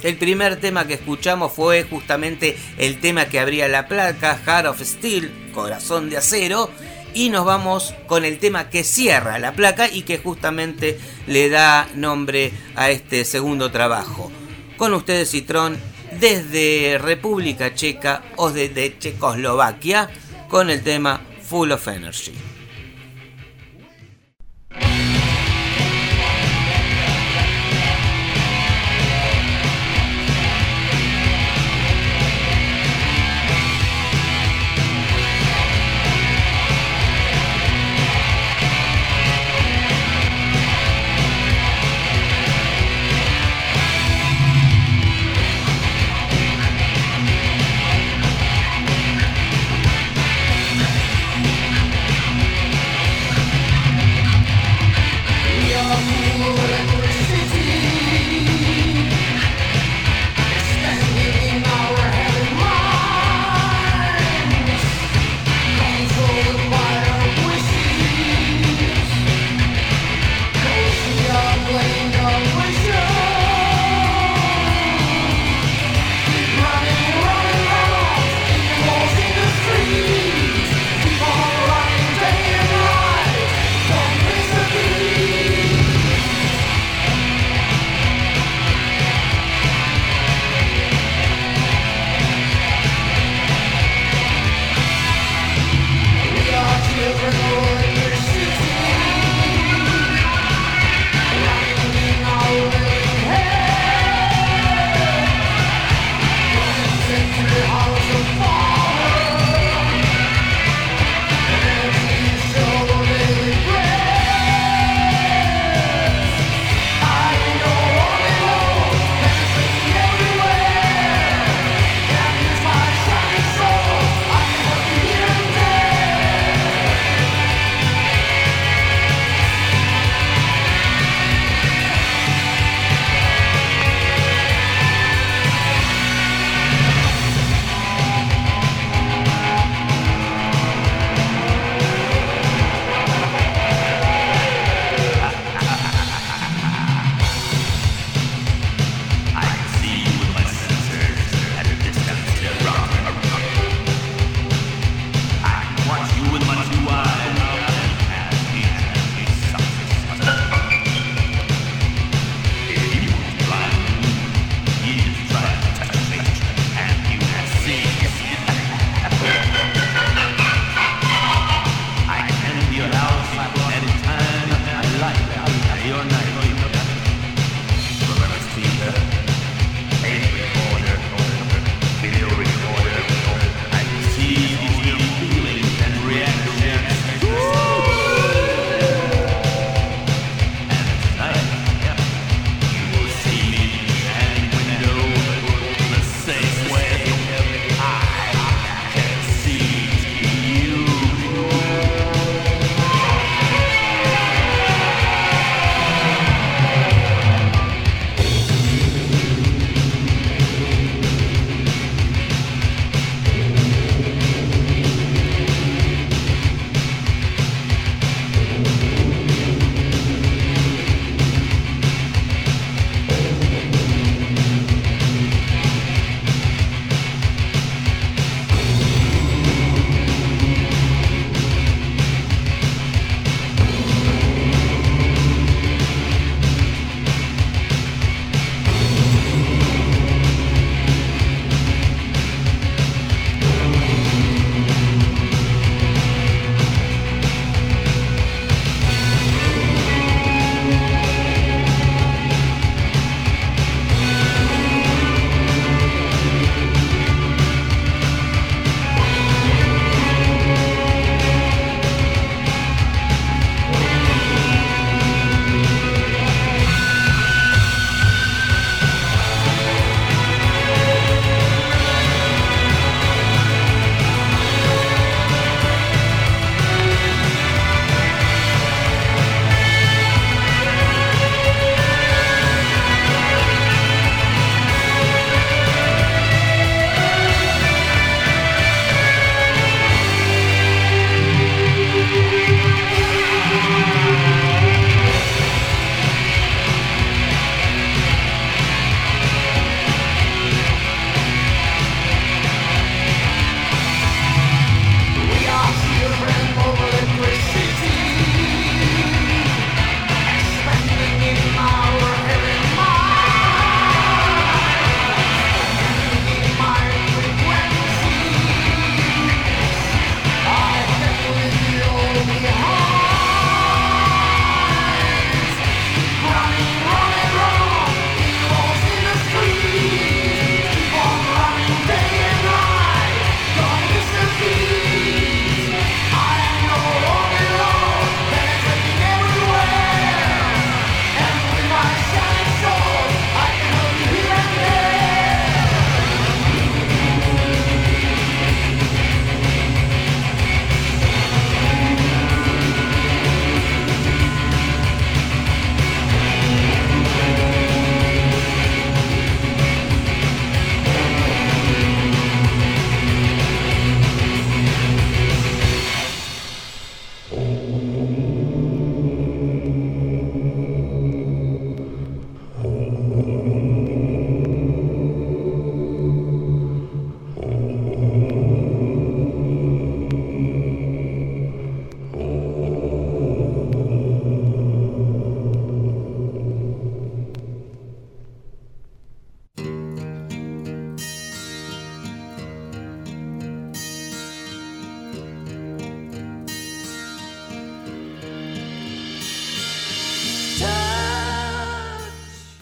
El primer tema que escuchamos fue justamente el tema que abría la placa, Heart of Steel, Corazón de Acero, y nos vamos con el tema que cierra la placa y que justamente le da nombre a este segundo trabajo. Con ustedes, Citrón, desde República Checa o desde Checoslovaquia, con el tema Full of Energy.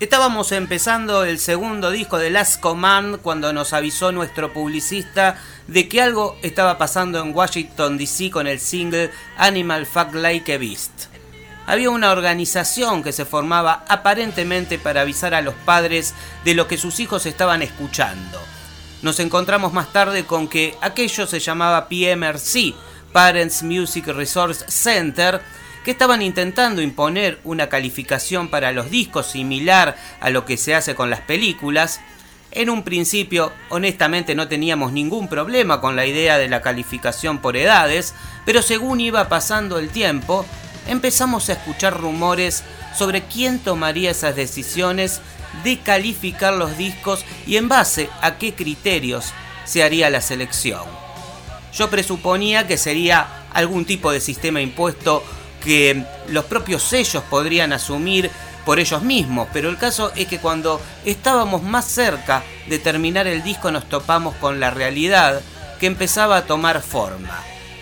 Estábamos empezando el segundo disco de Last Command cuando nos avisó nuestro publicista de que algo estaba pasando en Washington DC con el single Animal Fuck Like a Beast. Había una organización que se formaba aparentemente para avisar a los padres de lo que sus hijos estaban escuchando. Nos encontramos más tarde con que aquello se llamaba PMRC, Parents Music Resource Center, que estaban intentando imponer una calificación para los discos similar a lo que se hace con las películas. En un principio, honestamente, no teníamos ningún problema con la idea de la calificación por edades, pero según iba pasando el tiempo, empezamos a escuchar rumores sobre quién tomaría esas decisiones de calificar los discos y en base a qué criterios se haría la selección. Yo presuponía que sería algún tipo de sistema impuesto que los propios sellos podrían asumir por ellos mismos, pero el caso es que cuando estábamos más cerca de terminar el disco nos topamos con la realidad que empezaba a tomar forma.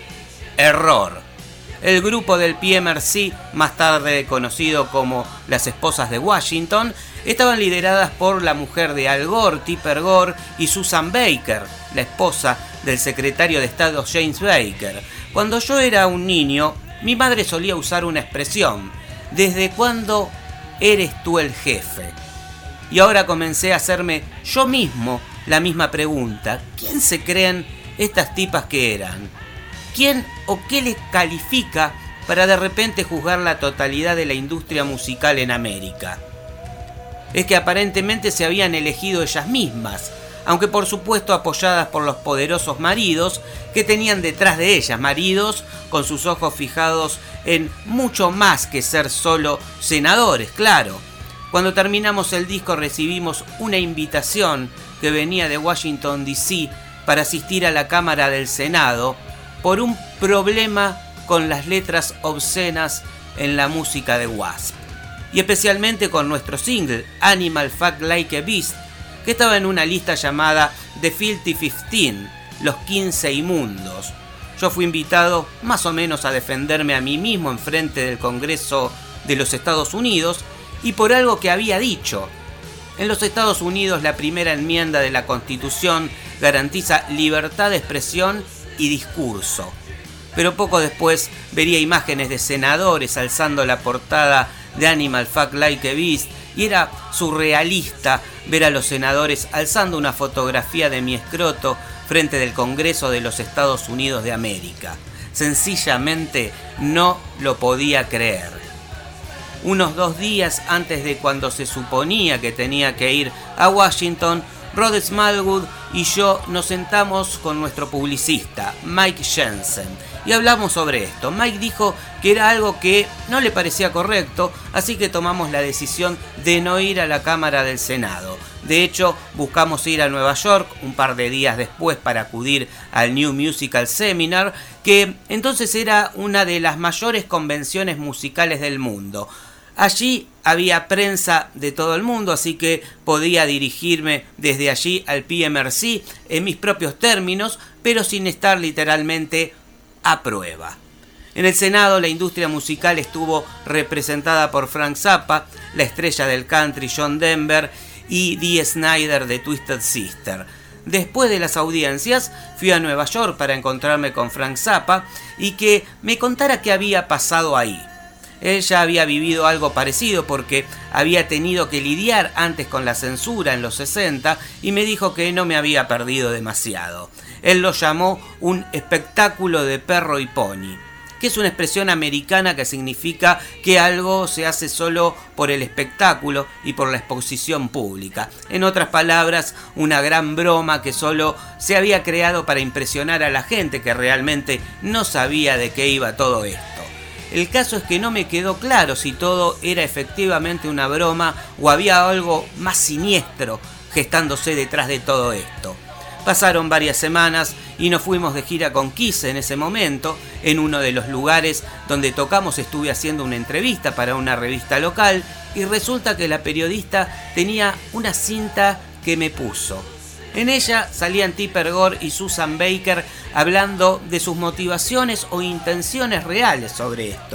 Error. El grupo del PMRC, más tarde conocido como las Esposas de Washington, estaban lideradas por la mujer de Al Gore, Tipper Gore, y Susan Baker, la esposa del secretario de Estado James Baker. Cuando yo era un niño, mi madre solía usar una expresión: ¿desde cuándo eres tú el jefe? Y ahora comencé a hacerme yo mismo la misma pregunta: ¿quién se creen estas tipas que eran? ¿Quién o qué les califica para de repente juzgar la totalidad de la industria musical en América? Es que aparentemente se habían elegido ellas mismas, aunque por supuesto apoyadas por los poderosos maridos que tenían detrás de ellas, maridos con sus ojos fijados en mucho más que ser solo senadores, claro. Cuando terminamos el disco recibimos una invitación que venía de Washington DC para asistir a la Cámara del Senado por un problema con las letras obscenas en la música de Wasp, y especialmente con nuestro single Animal Fuck Like a Beast, que estaba en una lista llamada The Filthy 15, los 15 inmundos. Yo fui invitado más o menos a defenderme a mí mismo en frente del Congreso de los Estados Unidos y por algo que había dicho. En los Estados Unidos la primera enmienda de la Constitución garantiza libertad de expresión y discurso. Pero poco después vería imágenes de senadores alzando la portada de Animal Fuck Like a Beast y era surrealista ver a los senadores alzando una fotografía de mi escroto frente del Congreso de los Estados Unidos de América. Sencillamente no lo podía creer. Unos 2 días antes de cuando se suponía que tenía que ir a Washington, Rod Smallwood y yo nos sentamos con nuestro publicista, Mike Jensen, y hablamos sobre esto. Mike dijo que era algo que no le parecía correcto, así que tomamos la decisión de no ir a la Cámara del Senado. De hecho, buscamos ir a Nueva York un par de días después para acudir al New Musical Seminar, que entonces era una de las mayores convenciones musicales del mundo. Allí había prensa de todo el mundo, así que podía dirigirme desde allí al PMRC en mis propios términos, pero sin estar literalmente a prueba. En el Senado la industria musical estuvo representada por Frank Zappa, la estrella del country John Denver y Dee Snider de Twisted Sister. Después de las audiencias fui a Nueva York para encontrarme con Frank Zappa y que me contara qué había pasado ahí. Él ya había vivido algo parecido porque había tenido que lidiar antes con la censura en los 60 y me dijo que no me había perdido demasiado. Él lo llamó un espectáculo de perro y pony, que es una expresión americana que significa que algo se hace solo por el espectáculo y por la exposición pública. En otras palabras, una gran broma que solo se había creado para impresionar a la gente que realmente no sabía de qué iba todo esto. El caso es que no me quedó claro si todo era efectivamente una broma o había algo más siniestro gestándose detrás de todo esto. Pasaron varias semanas y nos fuimos de gira con Kiss en ese momento. En uno de los lugares donde tocamos estuve haciendo una entrevista para una revista local y resulta que la periodista tenía una cinta que me puso. En ella salían Tipper Gore y Susan Baker hablando de sus motivaciones o intenciones reales sobre esto.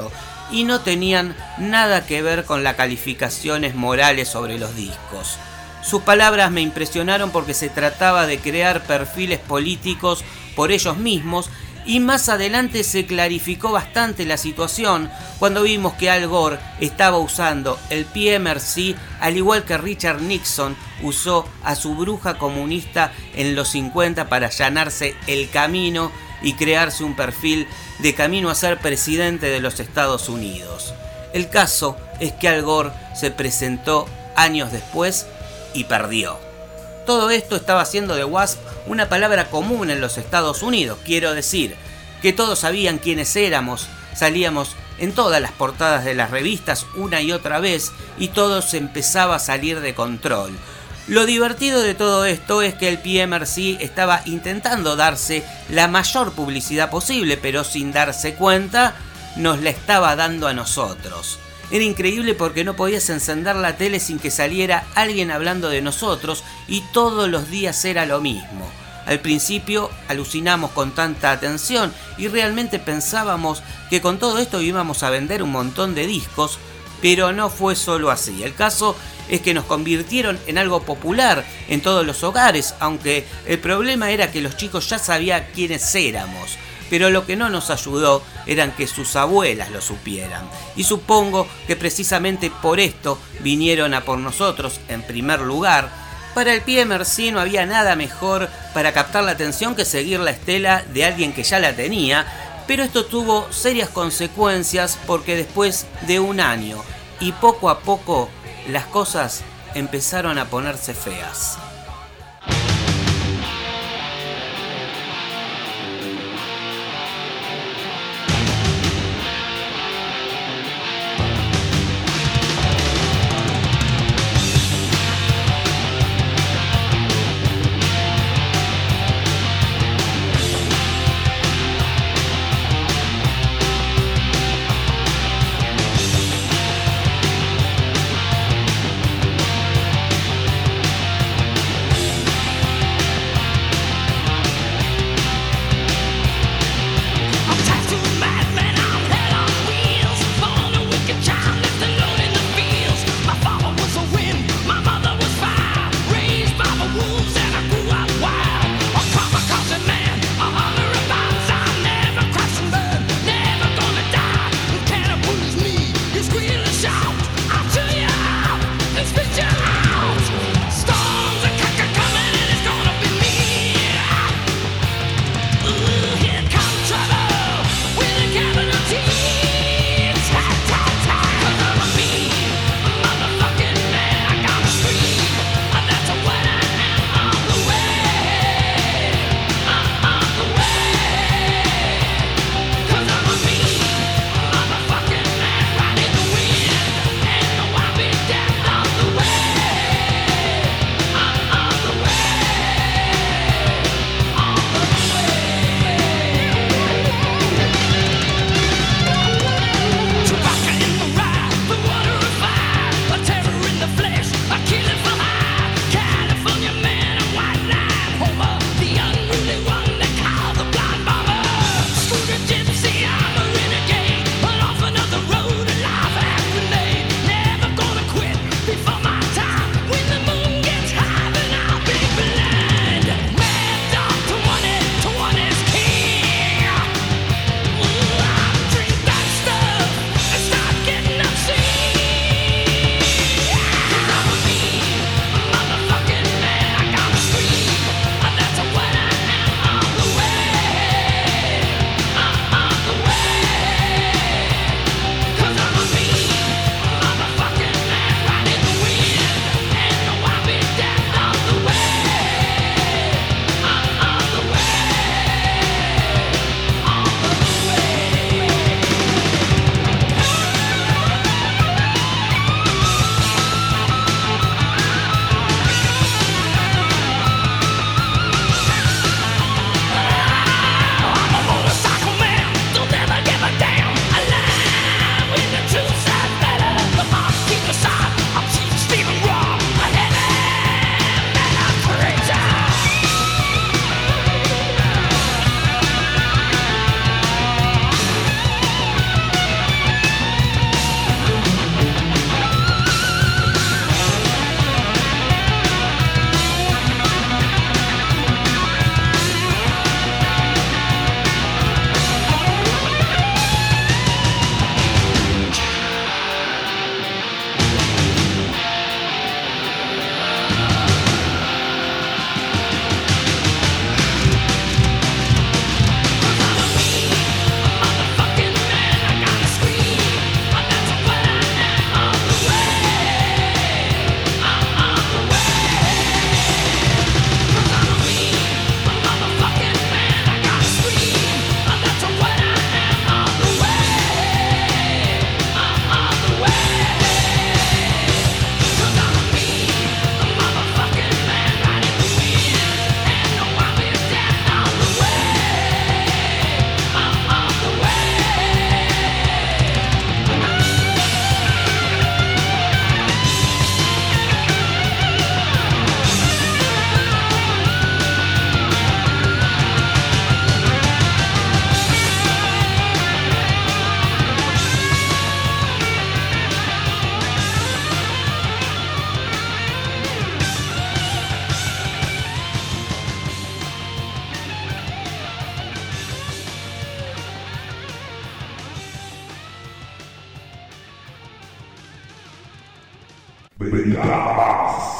y no tenían nada que ver con las calificaciones morales sobre los discos. Sus palabras me impresionaron porque se trataba de crear perfiles políticos por ellos mismos, y más adelante se clarificó bastante la situación cuando vimos que Al Gore estaba usando el PMRC al igual que Richard Nixon usó a su bruja comunista en los 50 para allanarse el camino y crearse un perfil de camino a ser presidente de los Estados Unidos. El caso es que Al Gore se presentó años después y perdió. Todo esto estaba haciendo de WASP una palabra común en los Estados Unidos. Quiero decir que todos sabían quiénes éramos, salíamos en todas las portadas de las revistas una y otra vez y todo se empezaba a salir de control. Lo divertido de todo esto es que el PMRC estaba intentando darse la mayor publicidad posible, pero sin darse cuenta nos la estaba dando a nosotros. Era increíble porque no podías encender la tele sin que saliera alguien hablando de nosotros y todos los días era lo mismo. Al principio alucinamos con tanta atención y realmente pensábamos que con todo esto íbamos a vender un montón de discos, pero no fue solo así. El caso es que nos convirtieron en algo popular en todos los hogares, aunque el problema era que los chicos ya sabían quiénes éramos. Pero lo que no nos ayudó eran que sus abuelas lo supieran. Y supongo que precisamente por esto vinieron a por nosotros en primer lugar. Para el PMRC no había nada mejor para captar la atención que seguir la estela de alguien que ya la tenía, pero esto tuvo serias consecuencias porque después de un año y poco a poco las cosas empezaron a ponerse feas. Betamax.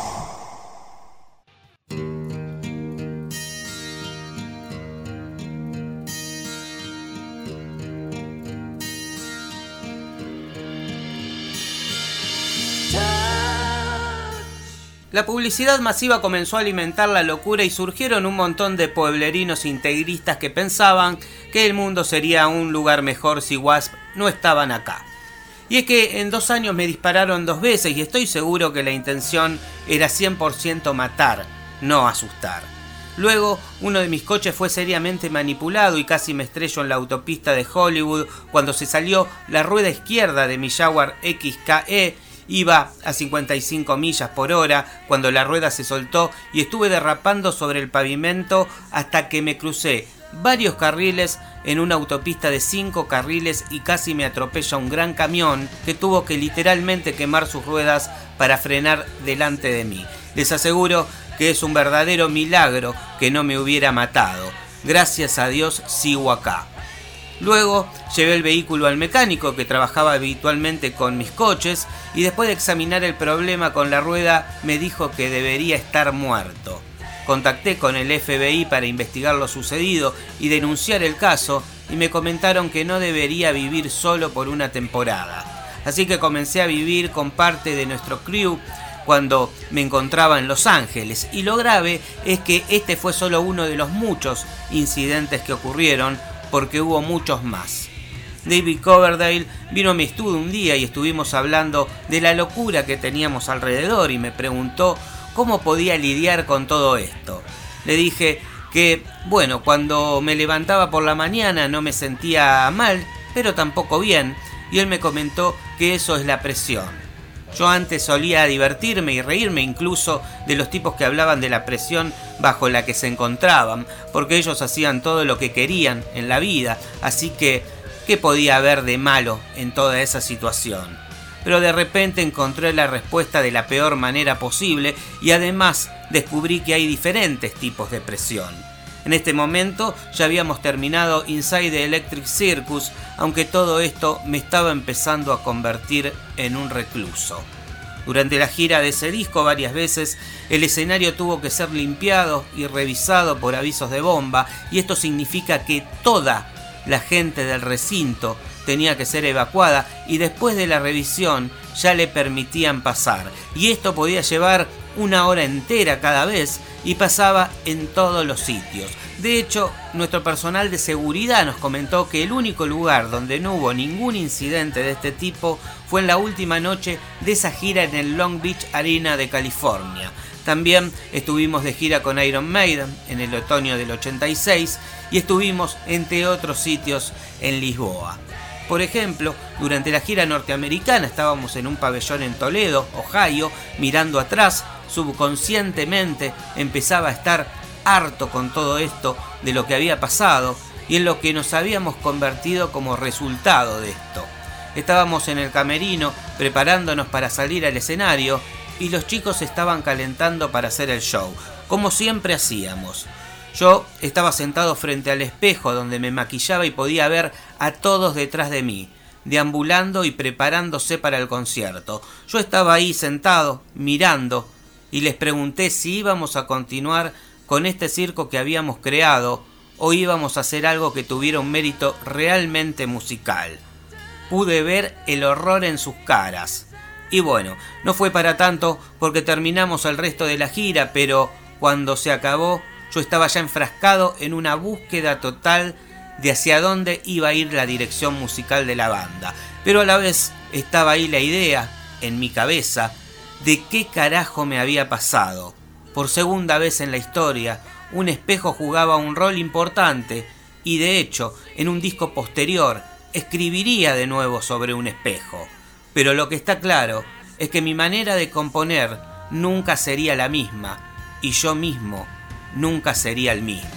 La publicidad masiva comenzó a alimentar la locura y surgieron un montón de pueblerinos integristas que pensaban que el mundo sería un lugar mejor si Wasp no estaban acá. Y es que en 2 años me dispararon 2 veces y estoy seguro que la intención era 100% matar, no asustar. Luego, uno de mis coches fue seriamente manipulado y casi me estrello en la autopista de Hollywood cuando se salió la rueda izquierda de mi Jaguar XKE. Iba a 55 millas por hora cuando la rueda se soltó y estuve derrapando sobre el pavimento hasta que me crucé varios carriles en una autopista de 5 carriles y casi me atropella un gran camión que tuvo que literalmente quemar sus ruedas para frenar delante de mí. Les aseguro que es un verdadero milagro que no me hubiera matado. Gracias a Dios sigo acá. Luego llevé el vehículo al mecánico que trabajaba habitualmente con mis coches y después de examinar el problema con la rueda me dijo que debería estar muerto. Contacté con el FBI para investigar lo sucedido y denunciar el caso y me comentaron que no debería vivir solo por una temporada. Así que comencé a vivir con parte de nuestro crew cuando me encontraba en Los Ángeles y lo grave es que este fue solo uno de los muchos incidentes que ocurrieron porque hubo muchos más. David Coverdale vino a mi estudio un día y estuvimos hablando de la locura que teníamos alrededor y me preguntó cómo podía lidiar con todo esto. Le dije que, bueno, cuando me levantaba por la mañana no me sentía mal, pero tampoco bien, y él me comentó que eso es la presión. Yo antes solía divertirme y reírme incluso de los tipos que hablaban de la presión bajo la que se encontraban, porque ellos hacían todo lo que querían en la vida, así que, ¿qué podía haber de malo en toda esa situación? Pero de repente encontré la respuesta de la peor manera posible y además descubrí que hay diferentes tipos de presión. En este momento ya habíamos terminado Inside the Electric Circus, aunque todo esto me estaba empezando a convertir en un recluso. Durante la gira de ese disco varias veces el escenario tuvo que ser limpiado y revisado por avisos de bomba y esto significa que toda la gente del recinto tenía que ser evacuada y después de la revisión ya le permitían pasar. Y esto podía llevar 1 hora entera cada vez y pasaba en todos los sitios. De hecho, nuestro personal de seguridad nos comentó que el único lugar donde no hubo ningún incidente de este tipo fue en la última noche de esa gira en el Long Beach Arena de California. También estuvimos de gira con Iron Maiden en el otoño del 86 y estuvimos entre otros sitios en Lisboa. Por ejemplo, durante la gira norteamericana estábamos en un pabellón en Toledo, Ohio, mirando atrás. Subconscientemente empezaba a estar harto con todo esto de lo que había pasado y en lo que nos habíamos convertido como resultado de esto. Estábamos en el camerino preparándonos para salir al escenario y los chicos estaban calentando para hacer el show, como siempre hacíamos. Yo estaba sentado frente al espejo donde me maquillaba y podía ver a todos detrás de mí, deambulando y preparándose para el concierto. Yo estaba ahí sentado, mirando, y les pregunté si íbamos a continuar con este circo que habíamos creado o íbamos a hacer algo que tuviera un mérito realmente musical. Pude ver el horror en sus caras. Y bueno, no fue para tanto porque terminamos el resto de la gira, pero cuando se acabó yo estaba ya enfrascado en una búsqueda total de hacia dónde iba a ir la dirección musical de la banda. Pero a la vez estaba ahí la idea, en mi cabeza, de qué carajo me había pasado. Por segunda vez en la historia, un espejo jugaba un rol importante y de hecho, en un disco posterior, escribiría de nuevo sobre un espejo. Pero lo que está claro es que mi manera de componer nunca sería la misma y yo mismo nunca sería el mismo.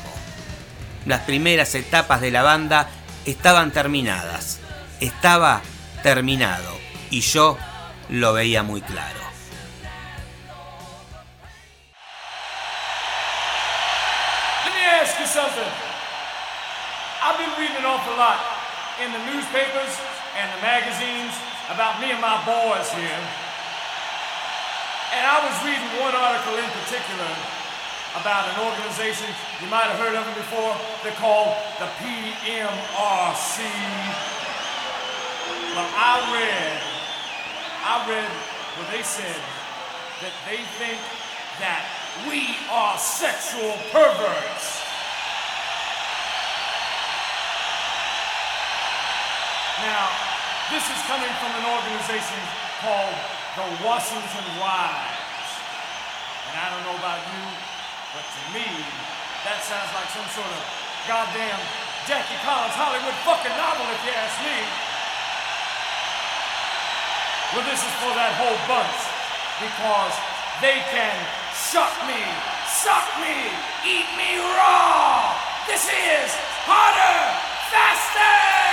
Las primeras etapas de la banda estaban terminadas. Estaba terminado y yo lo veía muy claro. Let me ask you something. I've been reading an awful lot in the newspapers and the magazines about me and my boys here. And I was reading one article in particular about an organization, you might have heard of them before, they're called the PMRC. Well, I read where they said that they think that we are sexual perverts. Now, this is coming from an organization called the Washington Wives. And I don't know about you, but to me, that sounds like some sort of goddamn Jackie Collins Hollywood fucking novel, if you ask me. Well, this is for that whole bunch, because they can suck me, eat me raw. This is Harder, Faster!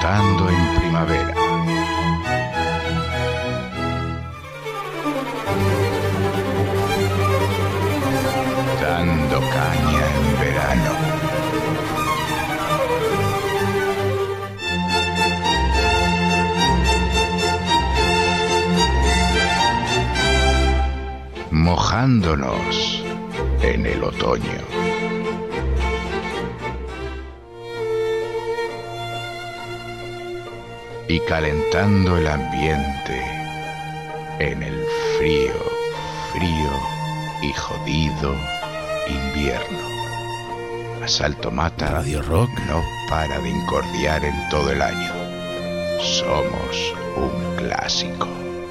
Cantando en primavera. Dando caña en verano. Mojándonos en el otoño. Y calentando el ambiente en el frío, frío y jodido invierno. Asalto Mata Radio Rock no para de incordiar en todo el año. Somos un clásico.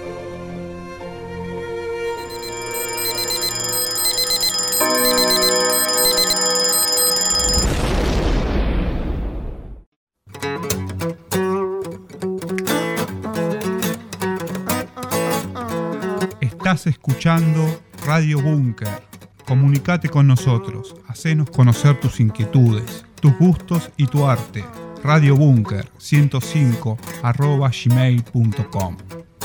Estás escuchando Radio Búnker. Comunicate con nosotros, hacenos conocer tus inquietudes, tus gustos y tu arte. Radio Búnker 105@gmail.com.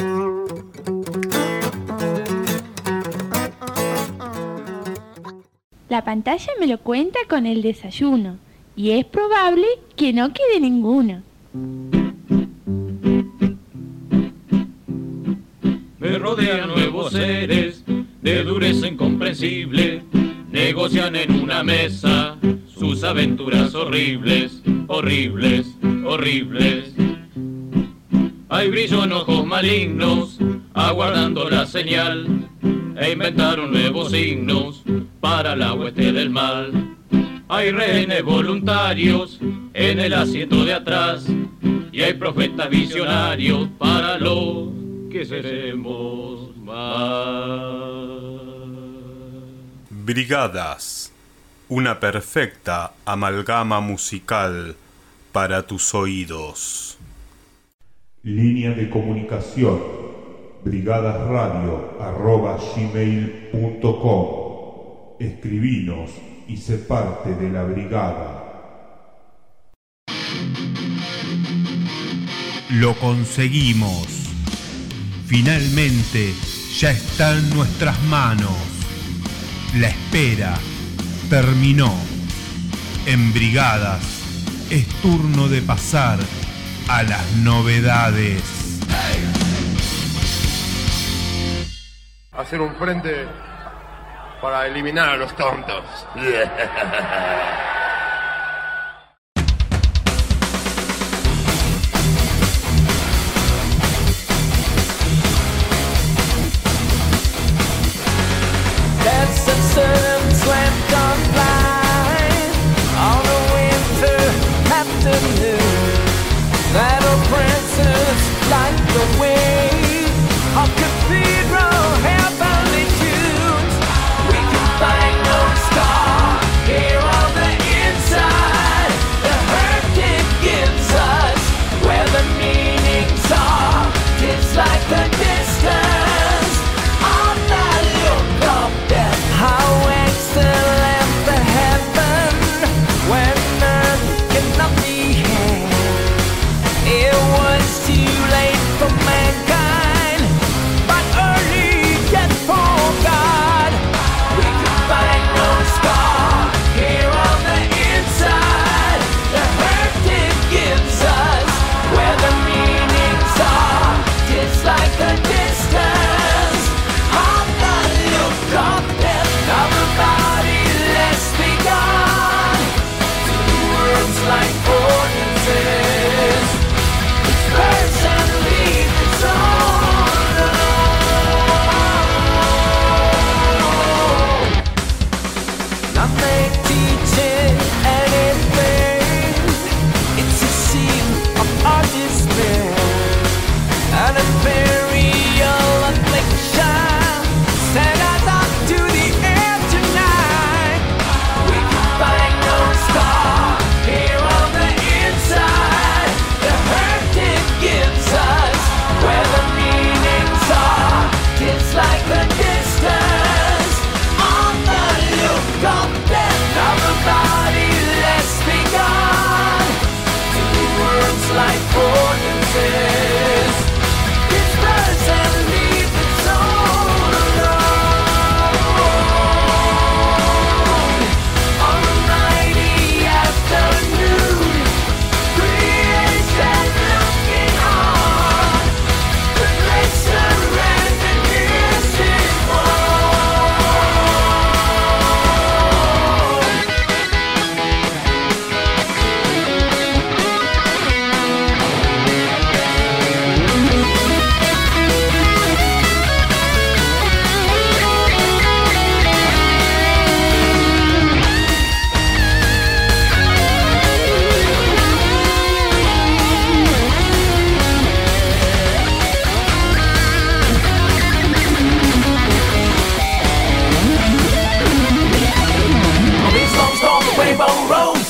La pantalla me lo cuenta con el desayuno y es probable que no quede ninguno. Me rodean nuevos seres de dureza incomprensible, negocian en una mesa sus aventuras horribles, horribles, horribles. Hay brillo en ojos malignos, aguardando la señal, e inventaron nuevos signos para la hueste del mal. Hay rehenes voluntarios en el asiento de atrás, y hay profetas visionarios para los que seremos más. Brigadas, una perfecta amalgama musical para tus oídos. Línea de comunicación: brigadasradio@gmail.com. Escribinos y sé parte de la brigada. Lo conseguimos. Finalmente ya está en nuestras manos. La espera terminó. En Brigadas es turno de pasar a las novedades. Hacer un frente para eliminar a los tontos. Swept on by on a winter afternoon. Battle princes like the waves of cathedral heavenly tunes. We can find no star here on the inside. The hurt it gives us where the meanings are. It's like the distance on the look of death. How excellent the heaven when earth cannot be had. It was too late for mankind, but early yet for God. We can find no scar here on the inside. The hurt it gives us where the meanings are. It's like the distance on the look of death. Everybody, let's be gone. Two words like ordinances. Disperse and leave the zone alone. Nothing teaching anything. It's a scene of our despair. An imperial affliction sent us up to the air tonight. We can find no scar here on the inside. The hurt it gives us where the meanings are. It's like the distance on the look of death.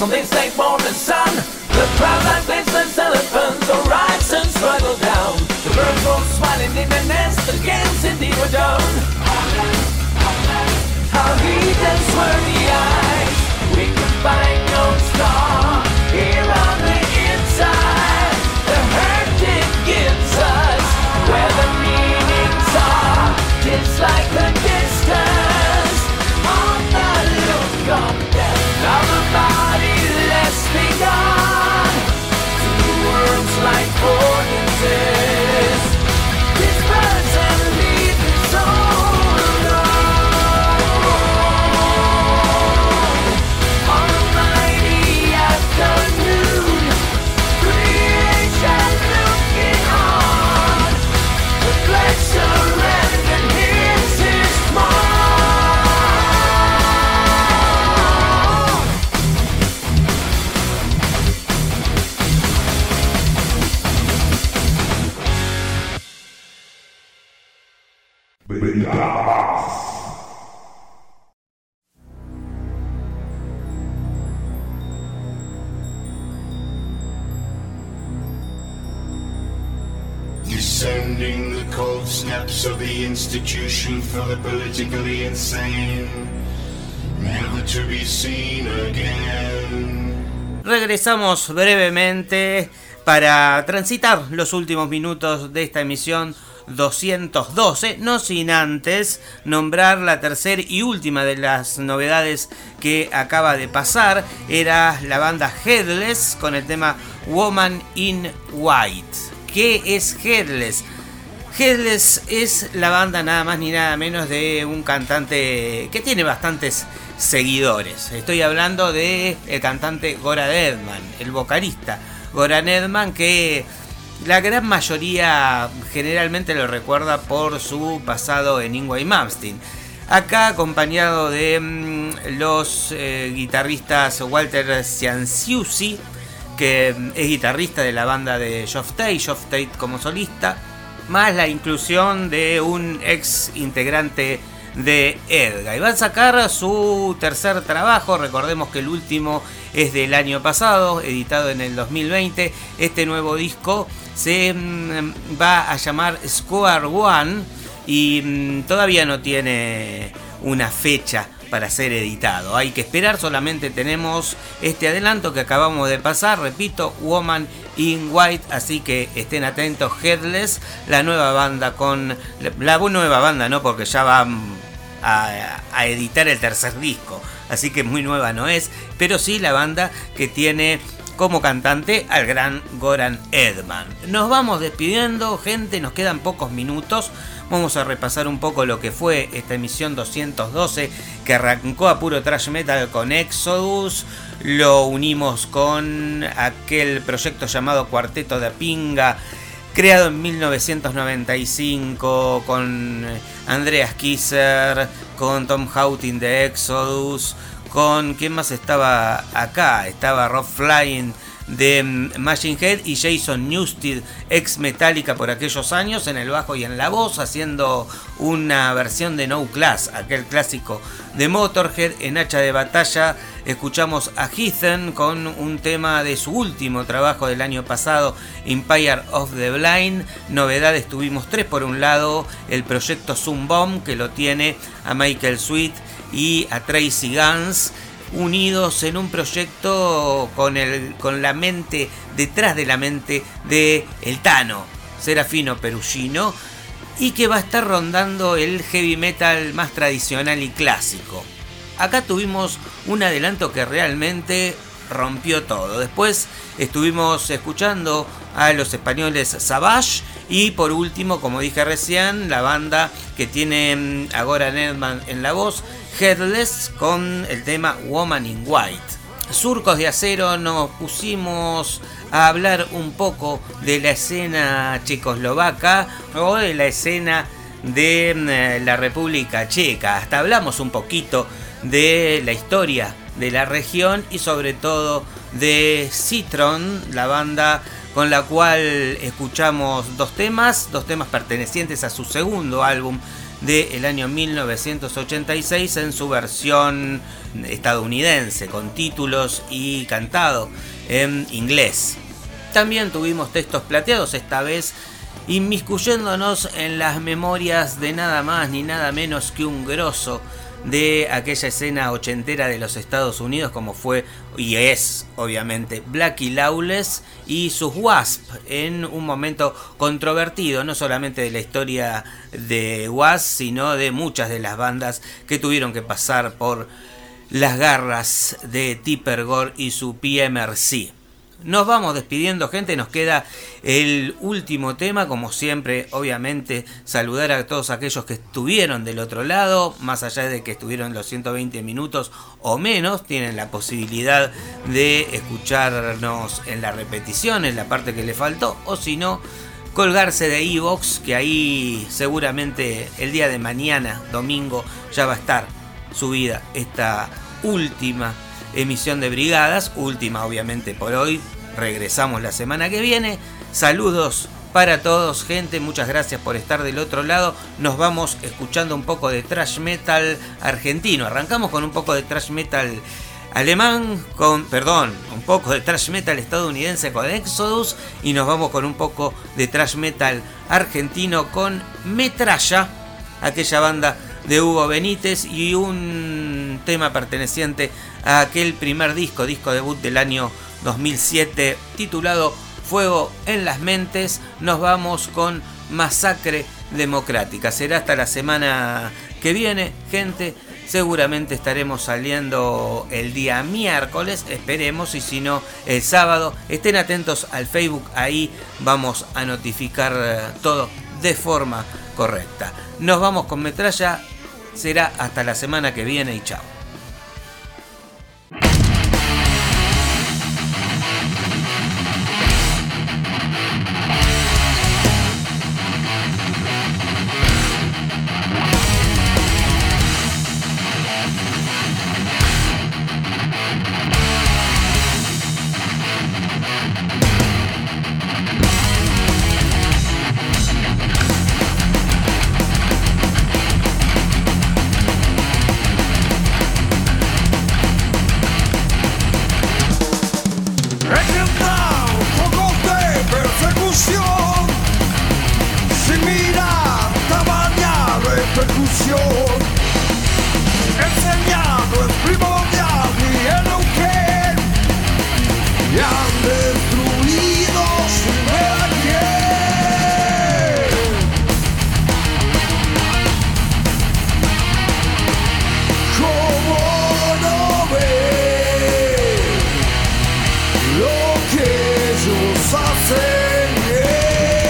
Some things take more than sun. The crowd like faceless elephants will rise and struggle down. The birds will smiling in the nest against indeed we're done. How heathens were the eyes. We can find no star here on the inside. The hurt it gives us where the meanings are. It's like the distance on the look of death. Now the body lets be gone. Two worlds like ordinances. Disperse and leave the soul alone. Almighty afternoon. Creation looking on. The flesh surrendered his mark. Descending the cold steps of the institution for the politically insane, never to be seen again. Regresamos brevemente para transitar los últimos minutos de esta emisión 212, no sin antes nombrar la tercera y última de las novedades que acaba de pasar. Era la banda Headless con el tema Woman in White. ¿Qué es Headless? Headless es la banda nada más ni nada menos de un cantante que tiene bastantes seguidores. Estoy hablando de el cantante Goran Edman, el vocalista Goran Edman, que la gran mayoría generalmente lo recuerda por su pasado en Yngwie Malmsteen. Acá acompañado de los guitarristas Walter Cianciusi, que es guitarrista de la banda de Geoff Tate como solista, más la inclusión de un ex integrante de Edga. Y van a sacar su tercer trabajo, recordemos que el último es del año pasado, editado en el 2020. Este nuevo disco se va a llamar Square One y todavía no tiene una fecha para ser editado. Hay que esperar, solamente tenemos este adelanto que acabamos de pasar, repito, Woman in White, así que estén atentos. Headless, la nueva banda no, porque ya va a editar el tercer disco, así que muy nueva no es, pero sí la banda que tiene como cantante al gran Goran Edman. Nos vamos despidiendo, gente, nos quedan pocos minutos. Vamos a repasar un poco lo que fue esta emisión 212, que arrancó a puro thrash metal con Exodus. Lo unimos con aquel proyecto llamado Cuarteto de Pinga, creado en 1995 con Andreas Kisser, con Tom Houghton de Exodus, con... ¿quién más estaba acá? Estaba Rob Flynn de Machine Head y Jason Newsted, ex Metallica por aquellos años, en el bajo y en la voz, haciendo una versión de No Class, aquel clásico de Motorhead. En Hacha de Batalla escuchamos a Heathen con un tema de su último trabajo del año pasado, Empire of the Blind. Novedades tuvimos tres: por un lado el proyecto Zoom Bomb, que lo tiene a Michael Sweet y a Tracy Guns, unidos en un proyecto con la mente detrás de la mente de el Tano, Serafino Perugino, y que va a estar rondando el heavy metal más tradicional y clásico. Acá tuvimos un adelanto que realmente rompió todo. Después estuvimos escuchando a los españoles Savage y por último, como dije recién, la banda que tiene a Goran Edman en la voz, Headless, con el tema Woman in White. Surcos de Acero nos pusimos a hablar un poco de la escena checoslovaca o de la escena de la República Checa. Hasta hablamos un poquito de la historia de la región y sobre todo de Citron, la banda con la cual escuchamos dos temas pertenecientes a su segundo álbum del año 1986 en su versión estadounidense, con títulos y cantado en inglés. También tuvimos Textos Plateados, esta vez inmiscuyéndonos en las memorias de nada más ni nada menos que un grosso de aquella escena ochentera de los Estados Unidos, como fue y es obviamente Blackie Lawless y sus Wasp, en un momento controvertido no solamente de la historia de Wasp, sino de muchas de las bandas que tuvieron que pasar por las garras de Tipper Gore y su PMRC. Nos vamos despidiendo, gente, nos queda el último tema, como siempre, obviamente saludar a todos aquellos que estuvieron del otro lado, más allá de que estuvieron los 120 minutos o menos, tienen la posibilidad de escucharnos en la repetición, en la parte que le faltó, o si no, colgarse de iVoox, que ahí seguramente el día de mañana, domingo, ya va a estar subida esta última emisión de Brigadas, última obviamente por hoy. Regresamos la semana que viene. Saludos para todos, gente, muchas gracias por estar del otro lado. Nos vamos escuchando un poco de thrash metal argentino. Arrancamos con un poco de thrash metal alemán, un poco de thrash metal estadounidense con Exodus, y nos vamos con un poco de thrash metal argentino con Metralla, aquella banda de Hugo Benítez, y un tema perteneciente a aquel primer disco debut del año 2007 titulado Fuego en las Mentes. Nos vamos con Masacre Democrática. Será hasta la semana que viene, gente. Seguramente estaremos saliendo el día miércoles, esperemos, y si no, el sábado. Estén atentos al Facebook, ahí vamos a notificar todo de forma correcta. Nos vamos con Metralla. Será hasta la semana que viene y chao. Enseñado es primordial y eduqué, y han destruido sin ver a quién. ¿Cómo no ver lo que ellos hacen bien?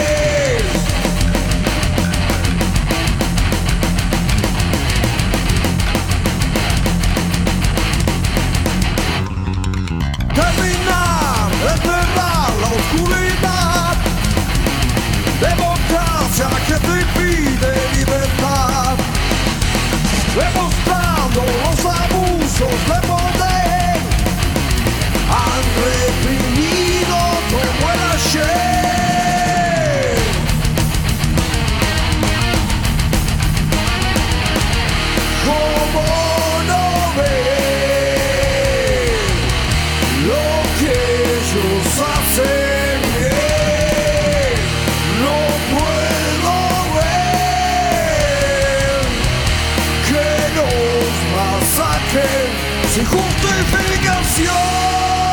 Terminar, enterrar la oscuridad, democracia que te impide libertad, demostrando los abusos de poder, han reprimido como el ayer. ¿Cómo no ver lo que ellos hacen bien? No puedo ver que nos masacren sin justificación.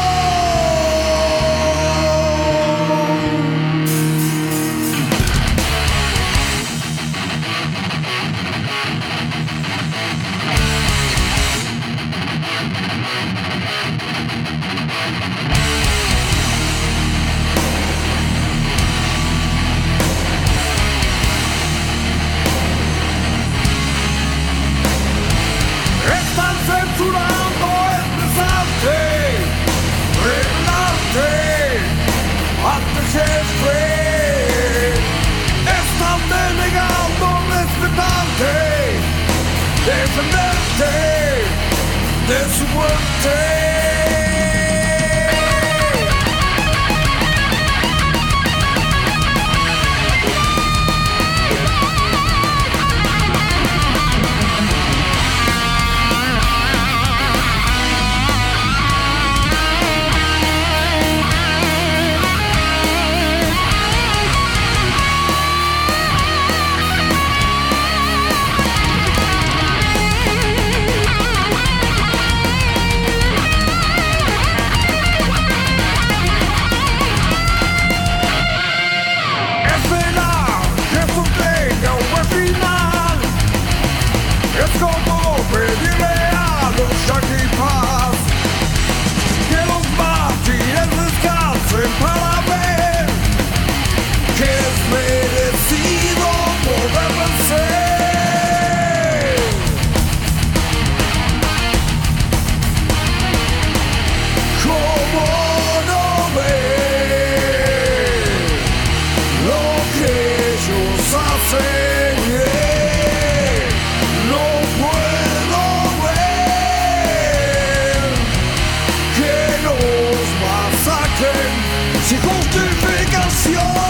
Están censurando expresarte, revelarte ante el jefe. Están denegando respetarte, defenderte de su muerte. justificación.